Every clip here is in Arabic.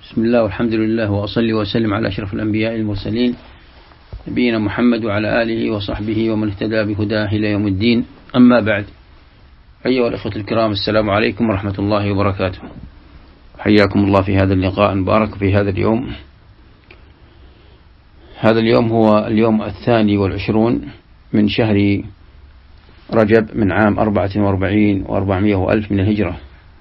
بسم الله والحمد لله وأصلي وسلم على أشرف الأنبياء المرسلين نبينا محمد وعلى آله وصحبه ومن اهتدى بهداه إلى يوم الدين. أما بعد، أيها الأخوة الكرام، السلام عليكم ورحمة الله وبركاته. حياكم الله في هذا اللقاء المبارك في هذا اليوم. هذا اليوم هو اليوم 22 من شهر رجب من عام 44 و400 وألف من الهجرة.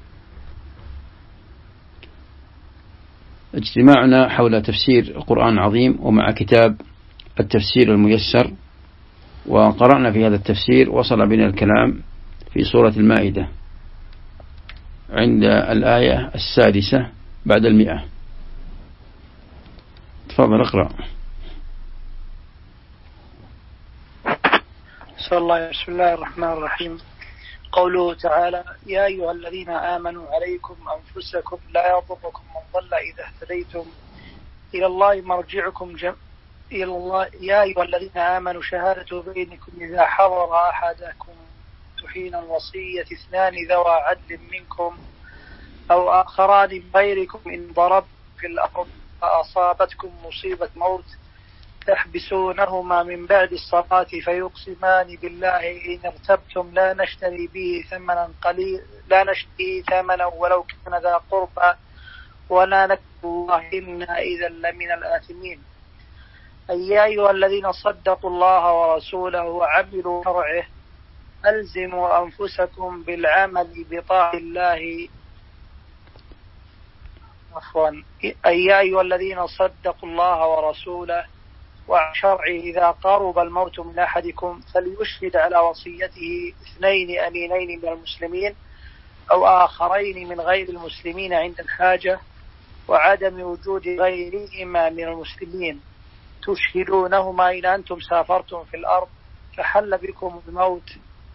اجتماعنا حول تفسير القرآن العظيم ومع كتاب التفسير الميسر، وقرأنا في هذا التفسير وصل بنا الكلام في سورة المائدة عند الآية 6 بعد 100. تفضل اقرأ. بسم الله الرحمن الرحيم. قوله تعالى: يا أيها الذين آمنوا عليكم أنفسكم لا يضركم من ضل إذا اهتديتم إلى الله مرجعكم إلى الله. يا أيها الذين آمنوا شهادة بينكم إذا حضر أحدكم حين الوصية 2 ذوى عدل منكم أو آخران من غيركم إن ضربتم في الأرض فأصابتكم مصيبة موت تحبسونهما من بعد الصلاة فيقسمان بالله إن ارتبتم لا نشتري ثمنا ولو كان ذا قربى ولا نكتب الله إنا إذا لمن الآثمين. أي يا أيها الذين صدقوا الله ورسوله وعملوا شرعه ألزموا أنفسكم بالعمل بطاعة الله. أي يا أيها الذين صدقوا الله ورسوله وشرعه إذا قرب الموت من أحدكم فليشهد على وصيته 2 أمينين من المسلمين أو آخرين من غير المسلمين عند الحاجة وعدم وجود غيرهما من المسلمين تشهدونهما إن أنتم سافرتم في الأرض فحل بكم الموت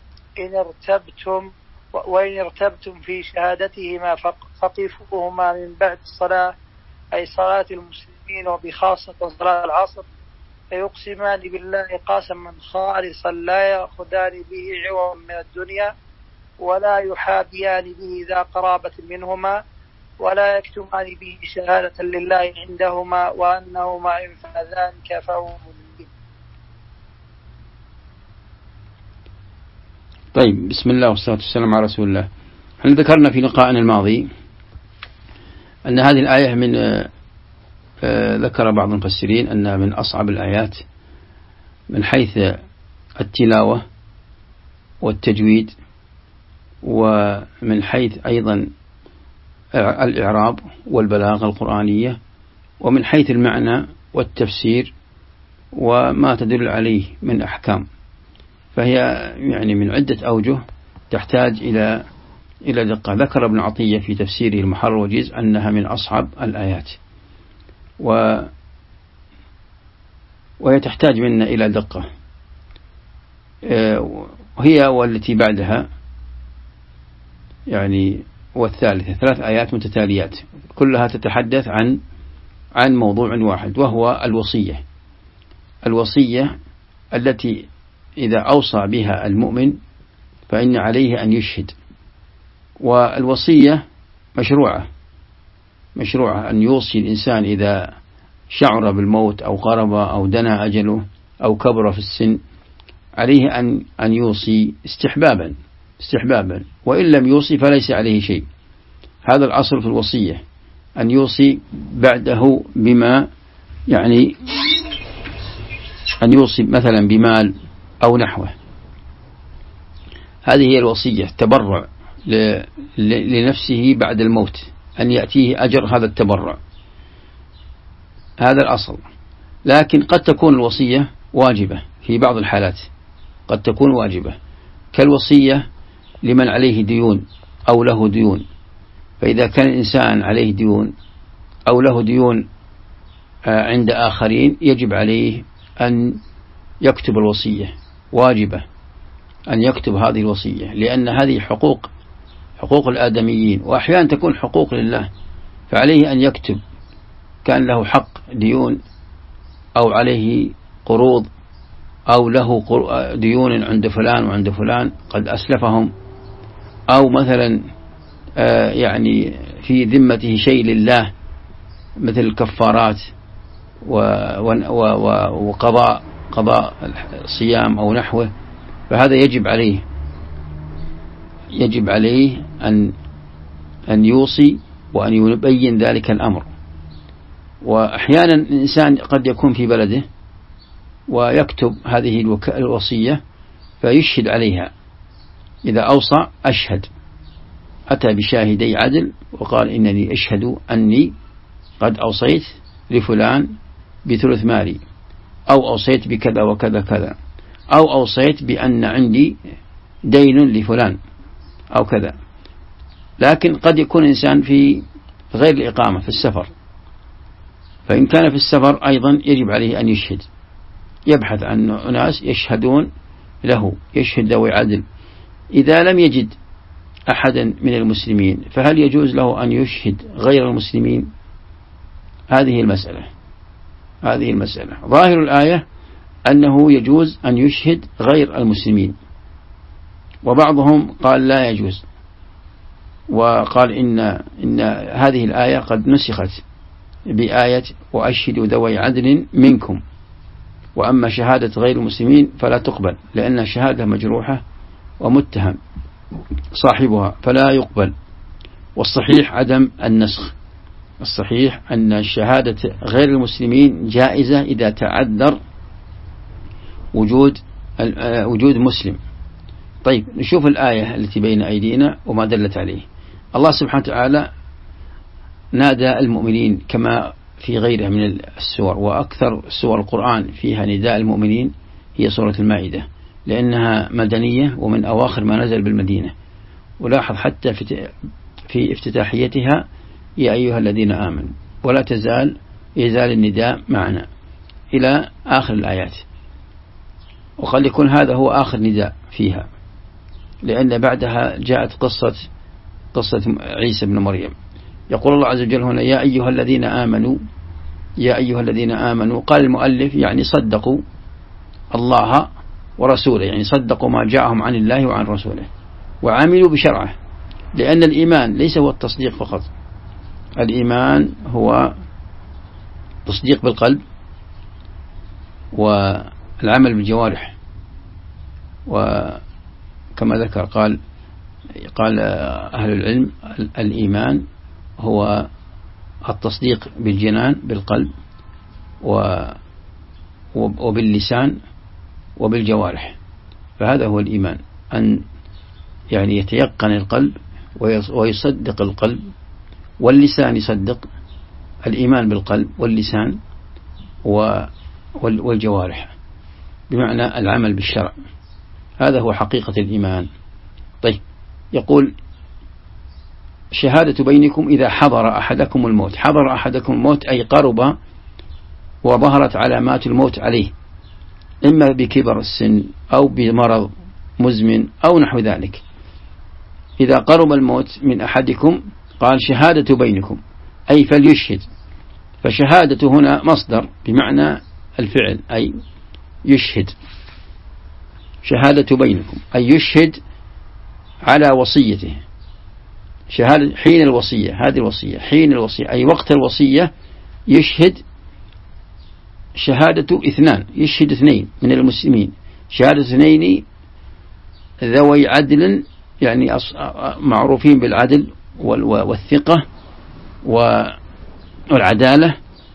وإن ارتبتم في شهادتهما فقفوهما من بعد الصلاة أي صلاة المسلمين وبخاصة صلاة العصر فيقسمان بالله قسما خالصا لا يأخذان به عوضا من الدنيا ولا يحابيان به ذا قرابة منهما ولا يكتمان به شهادة لله عندهما وأنهما إن فاذان كفاهم به. طيب، بسم الله والصلاة والسلام على رسول الله. احنا ذكرنا في لقائنا الماضي أن هذه الآية ذكر بعض المفسرين أنها من أصعب الآيات من حيث التلاوة والتجويد، ومن حيث أيضا الإعراب والبلاغة القرآنية، ومن حيث المعنى والتفسير وما تدل عليه من أحكام. فهي يعني من عدة أوجه تحتاج إلى دقة. ذكر ابن عطية في تفسيره المحرر والوجيز أنها من أصعب الآيات، وهي تحتاج منا إلى دقة. هي والتي بعدها يعني والثالثة 3 آيات متتاليات كلها تتحدث عن موضوع واحد، وهو الوصية التي إذا أوصى بها المؤمن فإن عليه أن يشهد. والوصية مشروعة أن يوصي الإنسان إذا شعر بالموت أو قرب أو دنا أجله أو كبر في السن، عليه أن يوصي استحبابا، وإن لم يوصي فليس عليه شيء. هذا الأصل في الوصية، أن يوصي بعده بما يعني أن يوصي مثلا بمال أو نحوه. هذه هي الوصية، تبرع لنفسه بعد الموت، أن يأتيه أجر هذا التبرع. هذا الأصل. لكن قد تكون الوصية واجبة في بعض الحالات، قد تكون واجبة كالوصية لمن عليه ديون أو له ديون. فإذا كان الإنسان عليه ديون أو له ديون عند آخرين يجب عليه أن يكتب الوصية، واجبة أن يكتب هذه الوصية، لأن هذه حقوق الآدميين، وأحيانا تكون حقوق لله، فعليه أن يكتب كان له حق ديون أو عليه قروض أو له ديون عند فلان وعند فلان قد أسلفهم، أو مثلا يعني في ذمته شيء لله مثل الكفارات وقضاء صيام أو نحوه، فهذا يجب عليه أن يوصي وأن يبين ذلك الأمر. وأحيانا الإنسان قد يكون في بلده ويكتب هذه الوصية فيشهد عليها، إذا أوصى أشهد، أتى بشاهدي عدل وقال إنني أشهد أني قد أوصيت لفلان بثلث مالي، أو أوصيت بكذا وكذا كذا، أو أوصيت بأن عندي دين لفلان أو كذا. لكن قد يكون إنسان في غير الإقامة في السفر، فإن كان في السفر أيضا يجب عليه أن يشهد، يبحث عن أناس يشهدون له، يشهد ذوي عدل. إذا لم يجد أحدا من المسلمين فهل يجوز له أن يشهد غير المسلمين؟ هذه المسألة. ظاهر الآية أنه يجوز أن يشهد غير المسلمين، وبعضهم قال لا يجوز، وقال إن هذه الآية قد نسخت بآية وأشهدوا ذوي عدل منكم، وأما شهادة غير المسلمين فلا تقبل، لأنها شهادة مجروحة ومتهم صاحبها فلا يقبل. والصحيح عدم النسخ، الصحيح أن شهادة غير المسلمين جائزة إذا تعذر وجود مسلم. طيب نشوف الآية التي بين أيدينا وما دلت عليه. الله سبحانه وتعالى نادى المؤمنين كما في غيرها من السور، وأكثر سور القرآن فيها نداء المؤمنين هي سورة المائدة، لأنها مدنية ومن أواخر ما نزل بالمدينة. ولاحظ حتى في افتتاحيتها يا أيها الذين آمنوا، ولا يزال النداء معنا إلى آخر الآيات، وقد يكون هذا هو آخر نداء فيها، لأن بعدها جاءت قصة عيسى بن مريم. يقول الله عز وجل هنا يا أيها الذين آمنوا، قال المؤلف يعني صدقوا الله ورسوله، يعني صدقوا ما جاءهم عن الله وعن رسوله وعملوا بشرعه، لأن الإيمان ليس هو التصديق فقط، الإيمان هو تصديق بالقلب والعمل بالجوارح. وكما ذكر قال أهل العلم الإيمان هو التصديق بالجنان بالقلب وباللسان وبالجوارح، فهذا هو الإيمان، أن يعني يتيقن القلب ويصدق القلب، واللسان يصدق الإيمان بالقلب واللسان والجوارح، بمعنى العمل بالشرع، هذا هو حقيقة الإيمان. طيب يقول شهادة بينكم إذا حضر أحدكم الموت. حضر أحدكم الموت أي قرب وظهرت علامات الموت عليه، إما بكبر السن أو بمرض مزمن أو نحو ذلك. إذا قرب الموت من أحدكم قال شهادة بينكم أي فليشهد، فشهادة هنا مصدر بمعنى الفعل، أي يشهد. شهادة بينكم أي يشهد على وصيته، شهادة حين الوصية، هذه الوصية حين الوصية أي وقت الوصية يشهد شهادة اثنان، يشهد اثنين من المسلمين، شهادة اثنين ذوي عدل، يعني معروفين بالعدل والثقة والعدالة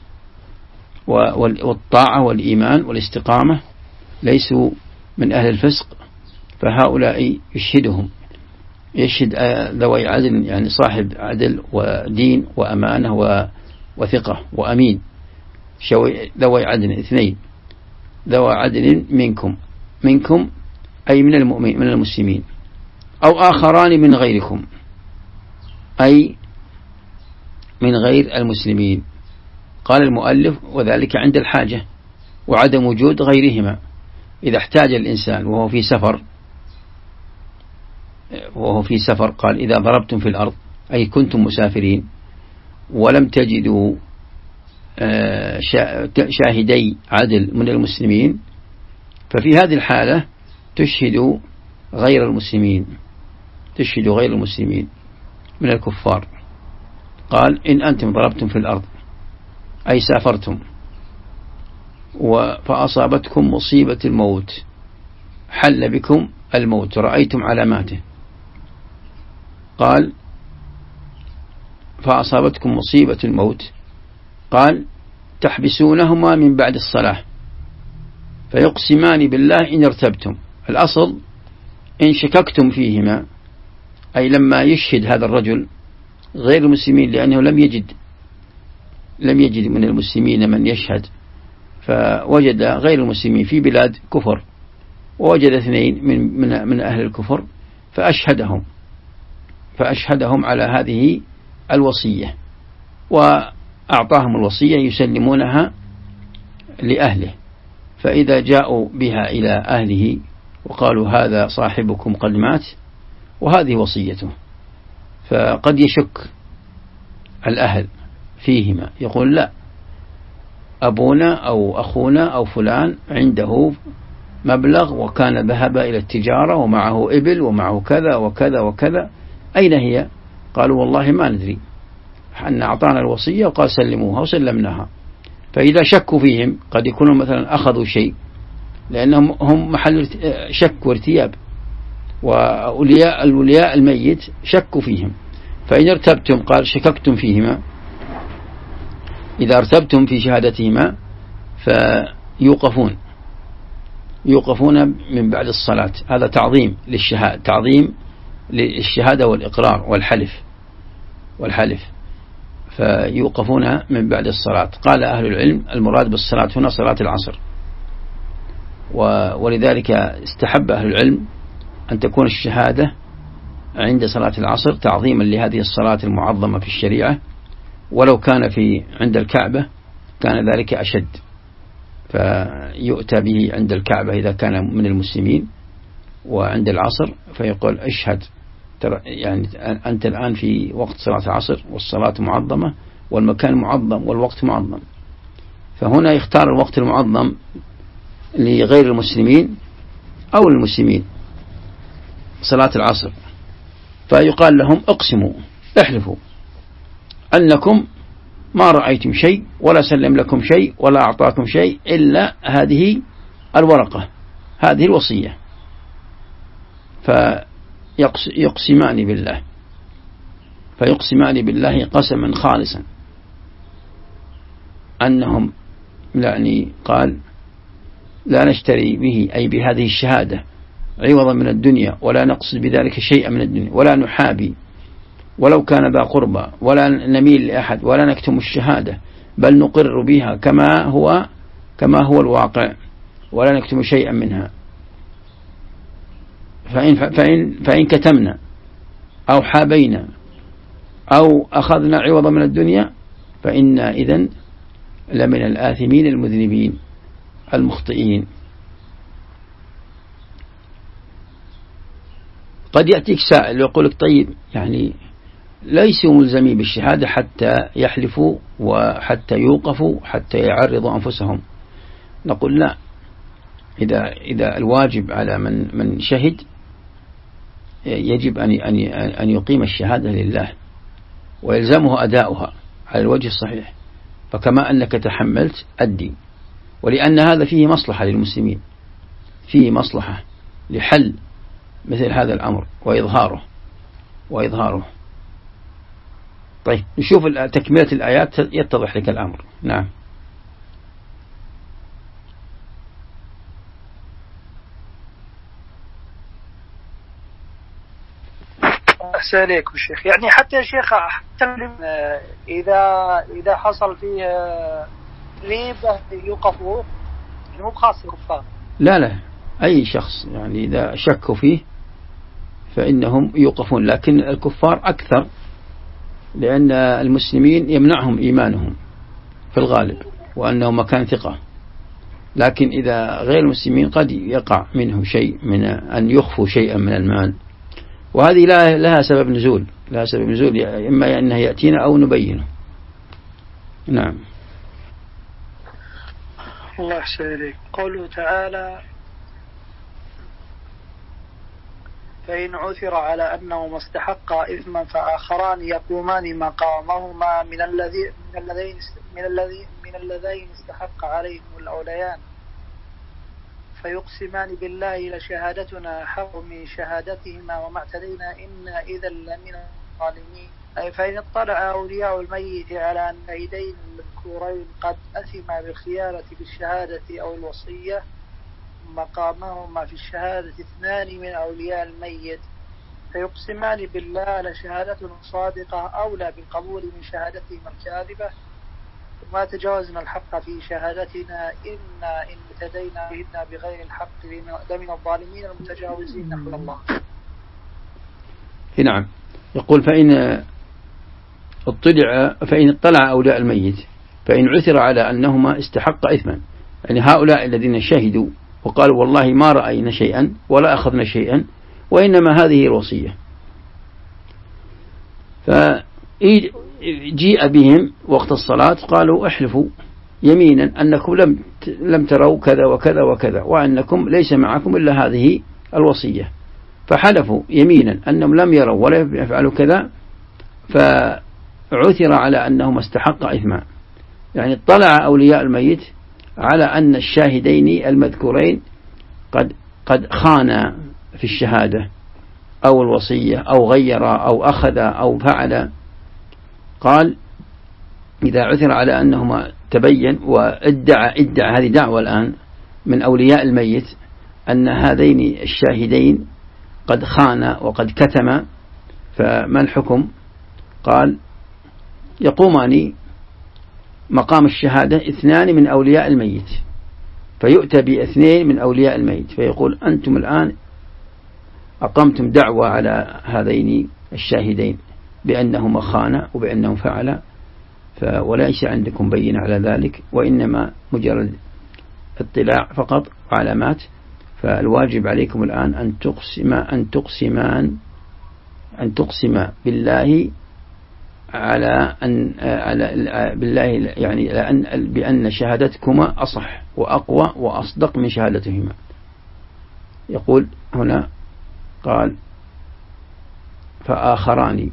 والطاعة والإيمان والاستقامة، ليسوا من أهل الفسق، فهؤلاء يشهدهم، يشهد ذوي عدل يعني صاحب عدل ودين وأمانة وثقة وأمين، ذوي عدل اثنين، ذوي عدل منكم أي من المؤمنين من المسلمين، أو آخران من غيركم أي من غير المسلمين. قال المؤلف وذلك عند الحاجة وعدم وجود غيرهما، إذا احتاج الإنسان وهو في سفر قال إذا ضربتم في الأرض أي كنتم مسافرين ولم تجدوا شاهدي عدل من المسلمين، ففي هذه الحالة تشهد غير المسلمين من الكفار. قال إن أنتم ضربتم في الأرض أي سافرتم فأصابتكم مصيبة الموت، حل بكم الموت، رأيتم علاماته. قال فأصابتكم مصيبة الموت، قال تحبسونهما من بعد الصلاة فيقسمان بالله إن ارتبتم. الأصل إن شككتم فيهما، أي لما يشهد هذا الرجل غير المسلمين، لأنه لم يجد من المسلمين من يشهد، فوجد غير المسلمين في بلاد كفر، ووجد 2 من أهل الكفر فأشهدهم على هذه الوصية، وأعطاهم الوصية يسلمونها لأهله. فإذا جاءوا بها إلى أهله وقالوا هذا صاحبكم قد مات وهذه وصيته، فقد يشك الأهل فيهما، يقول لا، أبونا أو أخونا أو فلان عنده مبلغ وكان ذهب إلى التجارة ومعه إبل ومعه كذا وكذا وكذا، أين هي؟ قالوا والله ما ندري، أن أعطانا الوصية وقال سلموها وسلمناها. فإذا شكوا فيهم قد يكونوا مثلا أخذوا شيء، لأنهم هم محل شك وارتياب، والأولياء الميت شكوا فيهم. فإن ارتبتم، قال شككتم فيهما، إذا ارتبتم في شهادتهما يوقفون من بعد الصلاة. هذا تعظيم للشهادة، تعظيم للشهادة والإقرار والحلف، فيوقفون من بعد الصلاة. قال أهل العلم المراد بالصلاة هنا صلاة العصر، ولذلك استحب أهل العلم أن تكون الشهادة عند صلاة العصر تعظيما لهذه الصلاة المعظمة في الشريعة، ولو كان عند الكعبة كان ذلك أشد، فيؤتى به عند الكعبة إذا كان من المسلمين، وعند العصر فيقول اشهد، يعني أنت الآن في وقت صلاة العصر والصلاة معظمة والمكان معظم والوقت معظم. فهنا يختار الوقت المعظم لغير المسلمين أو المسلمين صلاة العصر، فيقال لهم اقسموا، احلفوا أنكم ما رأيتم شيء ولا سلم لكم شيء ولا أعطاكم شيء إلا هذه الورقة، هذه الوصية. فيقسمان بالله قسما خالصا أنهم، يعني قال لا نشتري به أي بهذه الشهادة عوضا من الدنيا، ولا نقصد بذلك شيئا من الدنيا، ولا نحابي ولو كان ذا قربى، ولا نميل لأحد، ولا نكتم الشهادة، بل نقر بها كما هو الواقع، ولا نكتم شيئا منها. فإن كتمنا أو حابينا أو أخذنا عوضا من الدنيا فإنا إذن لمن الآثمين المذنبين المخطئين. قد يأتيك سائل ويقول لك طيب، يعني ليسوا ملزمين بالشهادة حتى يحلفوا وحتى يوقفوا حتى يعرضوا أنفسهم. نقول لا، إذا الواجب على من شهد يجب أن يقيم الشهادة لله ويلزمه أداؤها على الوجه الصحيح، فكما أنك تحملت أدي، ولأن هذا فيه مصلحة للمسلمين، فيه مصلحة لحل مثل هذا الأمر وإظهاره. طيب نشوف تكملة الآيات يتضح لك الأمر. نعم. أحسن عليكم شيخ. يعني حتى يا شيخ إذا حصل فيه ريبة يوقفوا، مو بخاص الكفار. لا، أي شخص يعني إذا شكوا فيه فإنهم يوقفون، لكن الكفار أكثر، لأن المسلمين يمنعهم إيمانهم في الغالب وأنه مكان ثقة، لكن إذا غير المسلمين قد يقع منه شيء من أن يخفوا شيئا من المال، وهذه لها سبب نزول، إما أنه يأتينا أو نبينه. نعم. الله يحسن إليك. قوله تعالى فإن عثر على أنهما استحقا إثما فآخران يقومان مقامهما من اللذين استحق عليهم الأوليان فيقسمان بالله لشهادتنا حق من شهادتهما وما اعتدينا إنا إذا لمن الظالمين. أي فإن اطلع أولياء الميت على أن الشهيدين المذكورين قد أثما بالخيانة بالشهادة أو الوصية مقامهما في الشهادة اثنان من أولياء الميت فيقسمان بالله لشهادتنا صادقة أولى بالقبول من شهادتهم الكاذبة وما تجاوزنا الحق في شهادتنا إنا إن اعتدينا بهن بغير الحق لمن الظالمين المتجاوزين نحو الله. نعم. يقول فإن اطلع أولياء الميت فإن عثر على أنهما استحق إثما، يعني هؤلاء الذين شهدوا وقالوا والله ما رأينا شيئا ولا أخذنا شيئا وإنما هذه الوصية، فجيء بهم وقت الصلاة قالوا احلفوا يمينا أنكم لم تروا كذا وكذا وكذا وأنكم ليس معكم إلا هذه الوصية، فحلفوا يمينا أنهم لم يروا ولا يفعلوا كذا، فعثر على أنهم استحق إثما، يعني اطلع أولياء الميت على أن الشاهدين المذكورين قد خانا في الشهادة أو الوصية أو غير أو أخذ أو فعل. قال إذا عثر على أنهما تبين وادعى هذه دعوة الآن من أولياء الميت أن هذين الشاهدين قد خانا وقد كتما، فما الحكم؟ قال يقومان مقام الشهادة اثنان من أولياء الميت، فيؤتى باثنين من أولياء الميت فيقول أنتم الآن أقمتم دعوة على هذين الشاهدين بأنهما خانا وبأنهم فعلا، وليس عندكم بينة على ذلك وإنما مجرد اطلاع فقط وعلامات، فالواجب عليكم الآن أن تقسما بالله على بالله يعني بأن شهادتكما أصح وأقوى وأصدق من شهادتهما. يقول هنا قال فآخران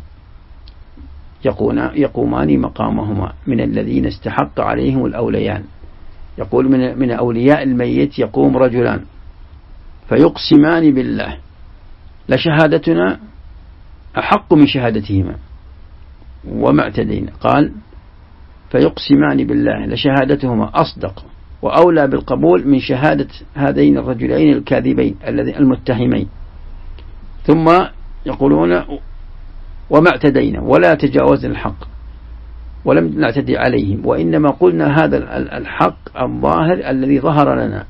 يقومان مقامهما من الذين استحق عليهم الأوليان. يقول من أولياء الميت يقوم رجلان فيقسمان بالله لشهادتنا أحق من شهادتهما وما اعتدينا. قال فيقسمان بالله لشهادتهما أصدق وأولى بالقبول من شهادة هذين الرجلين الكاذبين المتهمين، ثم يقولون وما اعتدينا ولا تجاوزنا الحق ولم نعتدي عليهم وإنما قلنا هذا الحق الظاهر الذي ظهر لنا،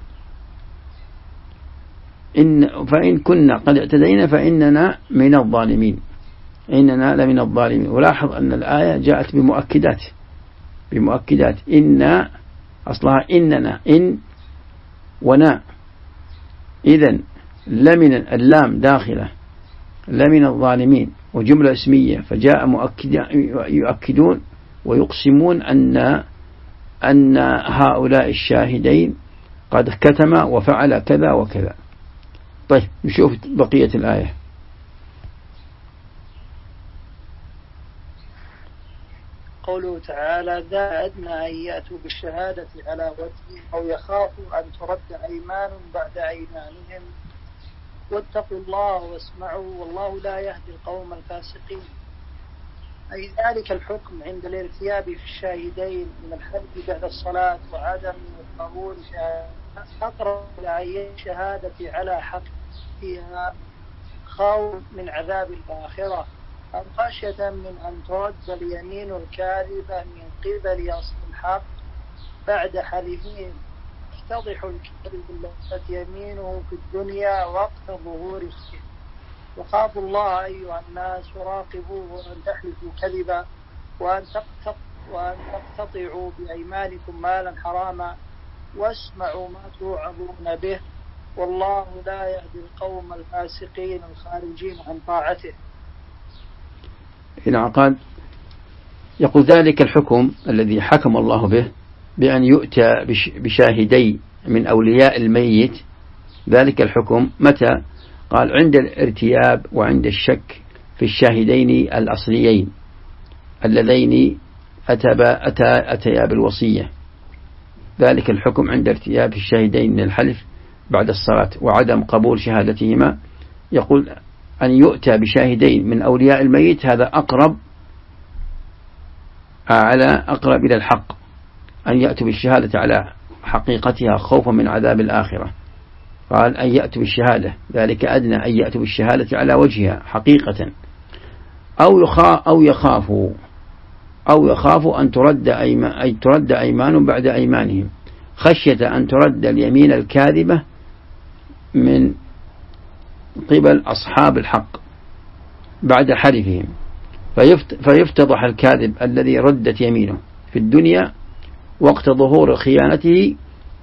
فإن كنا قد اعتدينا فإننا من الظالمين، إننا لمن الظالمين. ولاحظ أن الآية جاءت بمؤكدات إن أصلها إننا إن ونا، إذن لمن اللام داخلة لمن الظالمين وجملة اسمية، فجاء يؤكدون ويقسمون أن هؤلاء الشاهدين قد كتم وفعل كذا وكذا. طيب نشوف بقية الآية. قوله تعالى ذا أدنى أن يأتوا بالشهادة على وجههم أو يخافوا أن ترد أيمان بعد أيمانهم واتقوا الله واسمعوا والله لا يهدي القوم الفاسقين. أي ذلك الحكم عند الارتياب في الشاهدين من الحلف بعد الصلاة وعدم قبول أقرب إلى الشهادة على حق فيها خوف من عذاب الآخرة أو خشية من أن ترد اليمين الكاذبة من قبل أصل الحق بعد حلفهم يتضح الكذب التي يمينه في الدنيا وقت ظهور الشرك. وخافوا الله أيها الناس وراقبوه وأن تحلفوا كذبا وأن تقتطعوا بأيمانكم مالا حراما واسمعوا ما توعظون به والله لا يهدي القوم الفاسقين الخارجين عن طاعته. العقاد يقول ذلك الحكم الذي حكم الله به بأن يؤتى بشاهدي من أولياء الميت، ذلك الحكم متى؟ قال عند الارتياب وعند الشك في الشاهدين الأصليين اللذين أتيا بالوصية، ذلك الحكم عند ارتياب الشاهدين من الحلف بعد الصلاة وعدم قبول شهادتهما. يقول أن يؤتى بشاهدين من أولياء الميت هذا أقرب إلى الحق، أن يأتوا بالشهادة على حقيقتها خوفا من عذاب الآخرة. قال أن يأتوا بالشهادة، ذلك أدنى أن يأتوا بالشهادة على وجهها حقيقة، أو يخافوا أن ترد أيمان بعد أيمانهم، خشية أن ترد اليمين الكاذبة من قبل أصحاب الحق بعد حلفهم، فيفتضح الكاذب الذي ردت يمينه في الدنيا وقت ظهور خيانته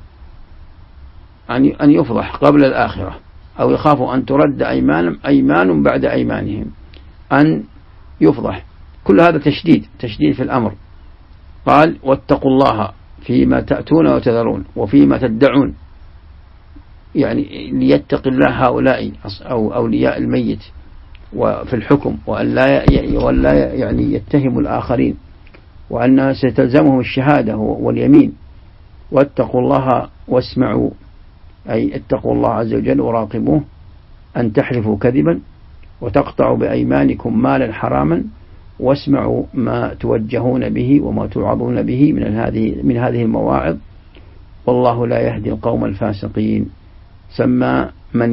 أن يفضح قبل الآخرة، أو يخافوا أن ترد أيمان بعد أيمانهم أن يفضح. كل هذا تشديد في الأمر. قال واتقوا الله فيما تأتون وتذرون وفيما تدعون، يعني ليتق الله هؤلاء أو أولياء الميت وفي الحكم، وأن لا يعني يتهموا الآخرين، وأن ستلزمهم الشهادة واليمين. واتقوا الله واسمعوا، أي اتقوا الله عز وجل وراقبوه، أن تحلفوا كذبا وتقطعوا بأيمانكم مالا حراما، واسمعوا ما توجهون به وما توعظون به من هذه المواعظ، والله لا يهدي القوم الفاسقين. سمى من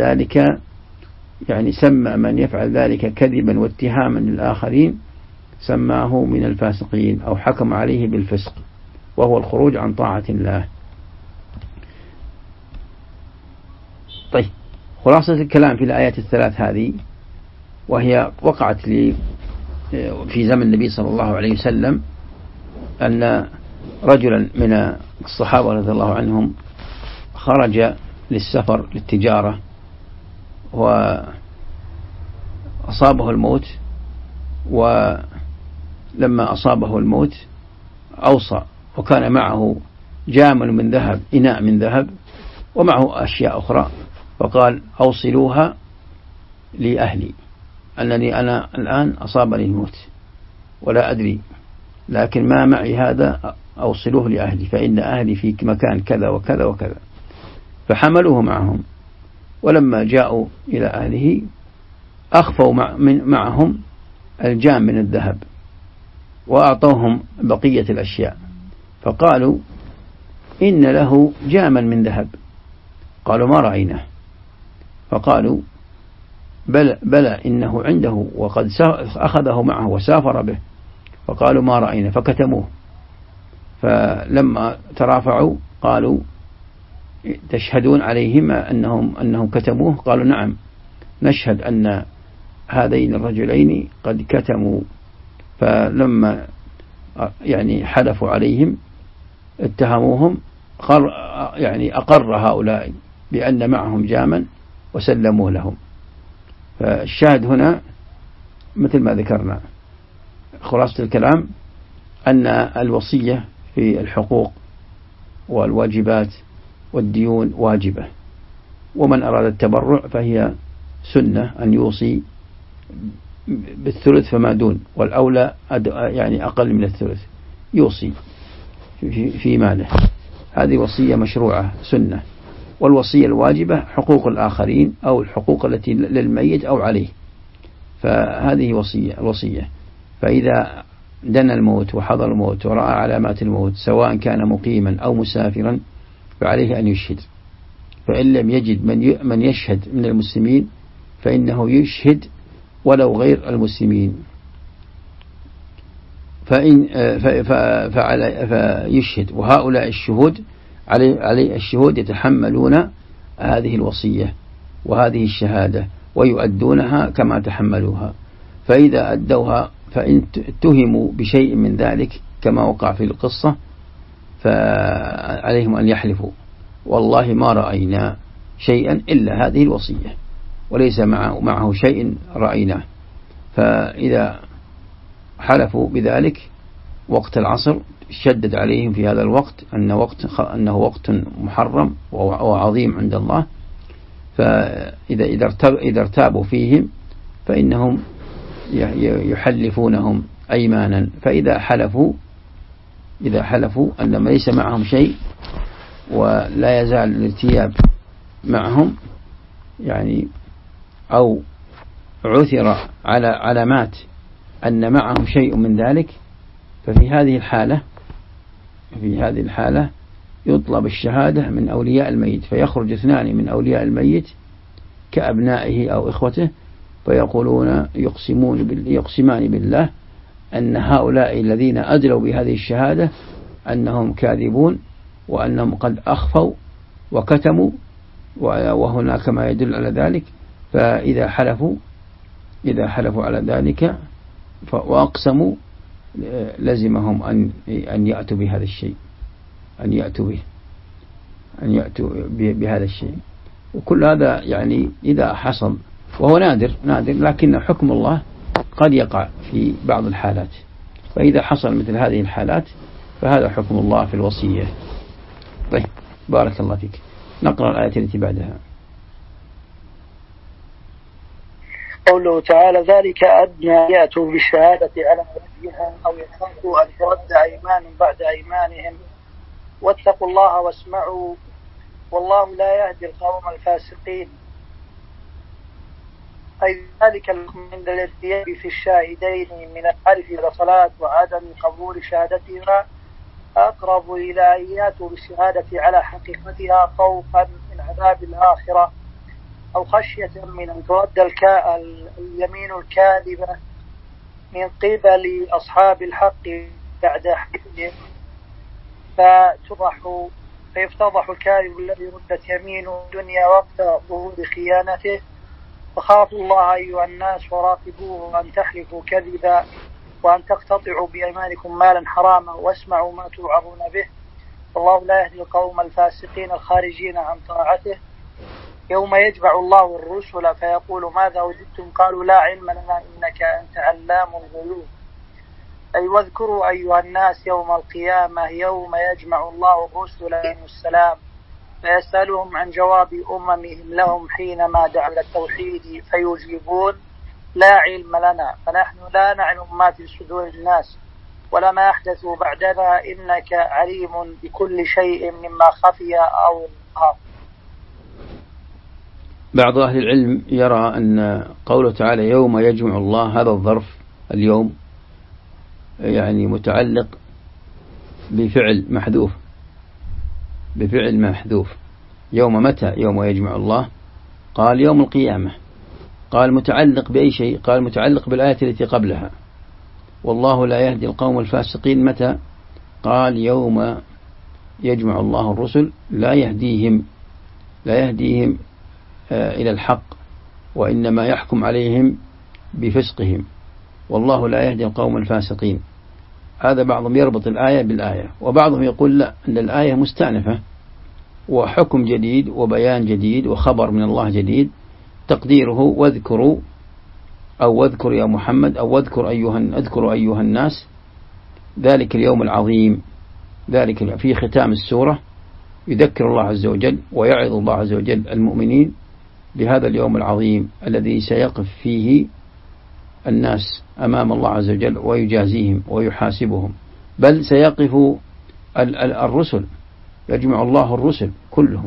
يفعل ذلك كذبا واتهاما للآخرين سماه من الفاسقين، أو حكم عليه بالفسق، وهو الخروج عن طاعة الله. طيب، خلاصة الكلام في الآيات الثلاث هذه، وهي وقعت في زمن النبي صلى الله عليه وسلم، أن رجلا من الصحابة رضي الله عنهم خرج للسفر للتجارة، وأصابه الموت، ولما أصابه الموت أوصى، وكان معه جامل من ذهب، إناء من ذهب، ومعه أشياء أخرى، فقال أوصلوها لأهلي، أنني أنا الآن أصابني الموت ولا أدري، لكن ما معي هذا أوصلوه لأهلي، فإن أهلي في مكان كذا وكذا وكذا. فحملوه معهم، ولما جاءوا إلى أهله أخفوا معهم الجام من الذهب، وأعطوهم بقية الأشياء، فقالوا إن له جاما من ذهب. قالوا ما رأيناه. فقالوا بلى إنه عنده وقد أخذه معه وسافر به. فقالوا ما رأينا، فكتموه. فلما ترافعوا قالوا تشهدون عليهما أنهم كتموه؟ قالوا نعم، نشهد أن هذين الرجلين قد كتموا. فلما يعني حلفوا عليهم اتهموهم، أقر هؤلاء بأن معهم جاما وسلموا لهم. فالشاهد هنا مثل ما ذكرنا، خلاصة الكلام أن الوصية في الحقوق والواجبات والديون واجبة، ومن أراد التبرع فهي سنة أن يوصي بالثلث فما دون، والأولى يعني أقل من الثلث يوصي في ماله. هذه وصية مشروعة سنة. والوصية الواجبة حقوق الآخرين أو الحقوق التي للميت أو عليه، فهذه الوصية. فإذا دنا الموت وحضر الموت ورأى علامات الموت، سواء كان مقيما أو مسافرا، فعليه أن يشهد. فإن لم يجد من يشهد من المسلمين فإنه يشهد ولو غير المسلمين، فيشهد. وهؤلاء الشهود عليه الشهود يتحملون هذه الوصية وهذه الشهادة ويؤدونها كما تحملوها. فإذا أدوها فإن اتهموا بشيء من ذلك كما وقع في القصة، فعليهم أن يحلفوا والله ما رأينا شيئا إلا هذه الوصية، وليس معه شيء رأيناه. فإذا حلفوا بذلك وقت العصر، شدد عليهم في هذا الوقت أنه وقت محرم وعظيم عند الله، فإذا ارتابوا فيهم فإنهم يحلفونهم أيمانا، فإذا حلفوا أن ليس معهم شيء ولا يزال الارتياب معهم، يعني أو عثر على علامات أن معهم شيء من ذلك، ففي هذه الحالة يطلب الشهادة من أولياء الميت، فيخرج 2 من أولياء الميت كأبنائه أو إخوته، فيقولون يقسمان بالله أن هؤلاء الذين أدلوا بهذه الشهادة أنهم كاذبون، وأنهم قد أخفوا وكتموا، وهناك ما يدل على ذلك. فإذا حلفوا على ذلك وأقسموا لزمهم أن يأتوا بهذا الشيء، أن يأتوا بهذا الشيء. وكل هذا يعني إذا حصل، وهو نادر لكن حكم الله قد يقع في بعض الحالات، فإذا حصل مثل هذه الحالات فهذا حكم الله في الوصية. طيب، بارك الله فيك. نقرأ الآية التي بعدها. قوله تعالى: ذلك أدنى يأتوا بالشهادة على وجهها أو يخافوا أن ترد أيمان بعد أيمانهم واتقوا الله واسمعوا والله لا يهدي القوم الفاسقين. أي ذلك عند الارتياب في الشاهدين من الحلف إلى صلاة وعدم قبول شهادتهما أقرب إلى أن يأتوا بالشهادة على حقيقتها خوفا من عذاب الآخرة، أو خشية من أن ترد اليمين الكاذبة من قبل أصحاب الحق بعد حلفهم فيفتضح الكاذب الذي ردت يمينه الدنيا وقت ظهور خيانته. فخافوا الله أيها الناس وراقبوه أن تحلفوا كذبا وأن تقتطعوا بأيمانكم مالا حراما واسمعوا ما توعظون به، والله لا يهدي القوم الفاسقين الخارجين عن طاعته. يوم يجمع الله الرسل فيقول ماذا وجدتم؟ قالوا لا علم لنا إنك أنت علام الغيوب. أي واذكروا أيها الناس يوم القيامة يوم يجمع الله الرسل عليهم السلام فيسألهم عن جواب أممهم لهم حينما دعوا إلى التوحيد فيجيبون لا علم لنا، فنحن لا نعلم ما في صدور الناس ولا ما أحدثوا بعدنا إنك عليم بكل شيء مما خفي أو ظهر. بعض أهل العلم يرى أن قوله تعالى يوم يجمع الله، هذا الظرف اليوم يعني متعلق بفعل محذوف. يوم متى؟ يوم يجمع الله، قال يوم القيامة. قال متعلق بأي شيء؟ قال متعلق بالآية التي قبلها والله لا يهدي القوم الفاسقين. متى؟ قال يوم يجمع الله الرسل لا يهديهم إلى الحق، وإنما يحكم عليهم بفسقهم، والله لا يهدي القوم الفاسقين. هذا بعضهم يربط الآية بالآية، وبعضهم يقول لا، أن الآية مستأنفة وحكم جديد وبيان جديد وخبر من الله جديد، تقديره واذكروا أو واذكر يا محمد أو اذكروا أيها الناس ذلك اليوم العظيم. ذلك في ختام السورة يذكر الله عز وجل ويعظ الله عز وجل المؤمنين بهذا اليوم العظيم الذي سيقف فيه الناس أمام الله عز وجل ويجازيهم ويحاسبهم، بل سيقف الرسل، يجمع الله الرسل كلهم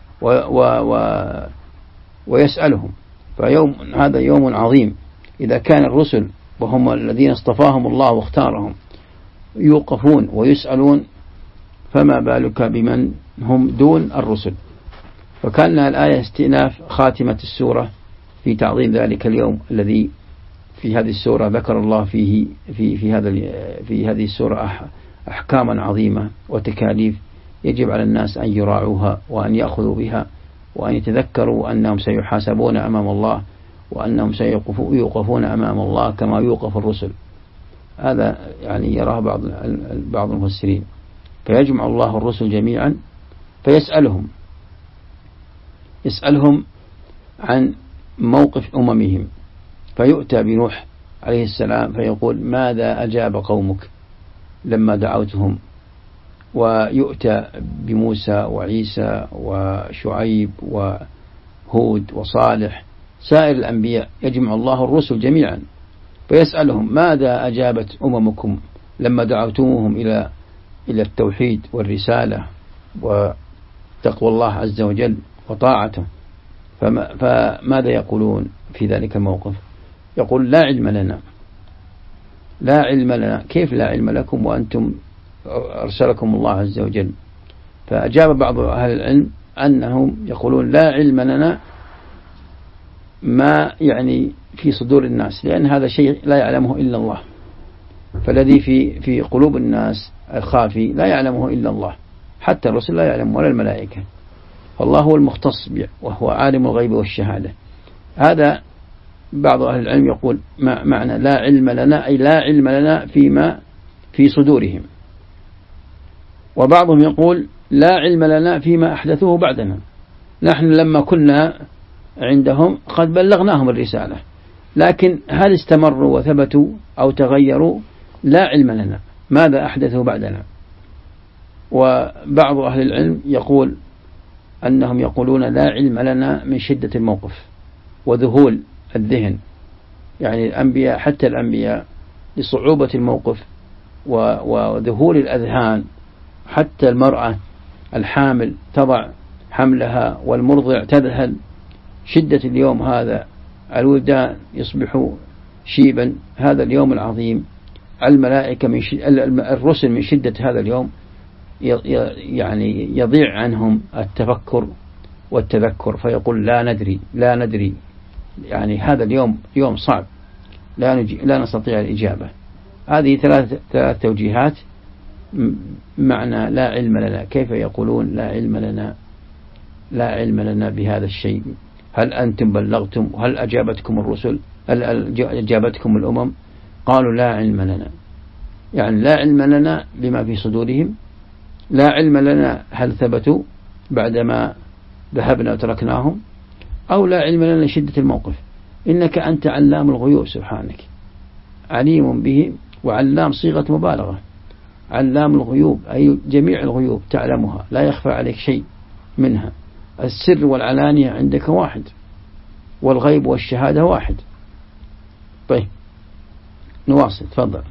ويسألهم. هذا يوم عظيم. إذا كان الرسل وهم الذين اصطفاهم الله واختارهم يوقفون ويسألون، فما بالك بمن هم دون الرسل؟ فكان الآية استئناف خاتمة السورة في تعظيم ذلك اليوم الذي في هذه السورة ذكر الله فيه في هذه السورة أحكاما عظيمة وتكاليف يجب على الناس أن يراعوها وأن يأخذوا بها، وأن يتذكروا أنهم سيحاسبون أمام الله، وأنهم سيوقفون أمام الله كما يوقف الرسل. هذا يعني يراه بعض المفسرين. فيجمع الله الرسل جميعا يسألهم عن موقف أممهم، فيؤتى بنوح عليه السلام فيقول ماذا أجاب قومك لما دعوتهم، ويؤتى بموسى وعيسى وشعيب هود وصالح سائر الأنبياء يجمع الله الرسل جميعا فيسألهم ماذا أجابت أممكم لما دعوتموهم إلى التوحيد والرسالة وتقوى الله عز وجل وطاعته، فماذا يقولون في ذلك الموقف؟ يقول لا علم لنا، لا علم لنا. كيف لا علم لكم وأنتم أرسلكم الله عز وجل؟ فأجاب بعض أهل العلم أنهم يقولون لا علم لنا ما يعني في صدور الناس، لأن هذا شيء لا يعلمه إلا الله، فالذي في قلوب الناس الخافي لا يعلمه إلا الله، حتى الرسل لا يعلم ولا الملائكة، فالله هو المختص وهو عالم الغيب والشهادة. هذا بعض أهل العلم يقول معنى لا علم لنا أي لا علم لنا فيما في صدورهم، وبعضهم يقول لا علم لنا فيما أحدثوه بعدنا، نحن لما كنا عندهم قد بلغناهم الرسالة، لكن هل استمروا وثبتوا أو تغيروا؟ لا علم لنا ماذا أحدثوا بعدنا. وبعض أهل العلم يقول أنهم يقولون لا علم لنا من شدة الموقف وذهول الذهن، يعني الأنبياء حتى الأنبياء لصعوبة الموقف وذهول الأذهان، حتى المرأة الحامل تضع حملها والمرضع تذهل، شدة اليوم هذا، الولدان يصبحوا شيبا هذا اليوم العظيم، الملائكة الرسل من شدة هذا اليوم يعني يضيع عنهم التفكر والتذكر، فيقول لا ندري يعني هذا اليوم يوم صعب لا نستطيع الإجابة. هذه ثلاث توجيهات معنى لا علم لنا. كيف يقولون لا علم لنا بهذا الشيء؟ هل أنتم بلغتم؟ هل أجابتكم الرسل؟ هل أجابتكم الأمم؟ قالوا لا علم لنا، يعني لا علم لنا بما في صدورهم، لا علم لنا هل ثبتوا بعدما ذهبنا وتركناهم، أو لا علم لنا شدة الموقف. إنك أنت علام الغيوب سبحانك، عليم به، وعلام صيغة مبالغة، علام الغيوب أي جميع الغيوب تعلمها، لا يخفى عليك شيء منها، السر والعلانية عندك واحد، والغيب والشهادة واحد. طيب نواصل، تفضل.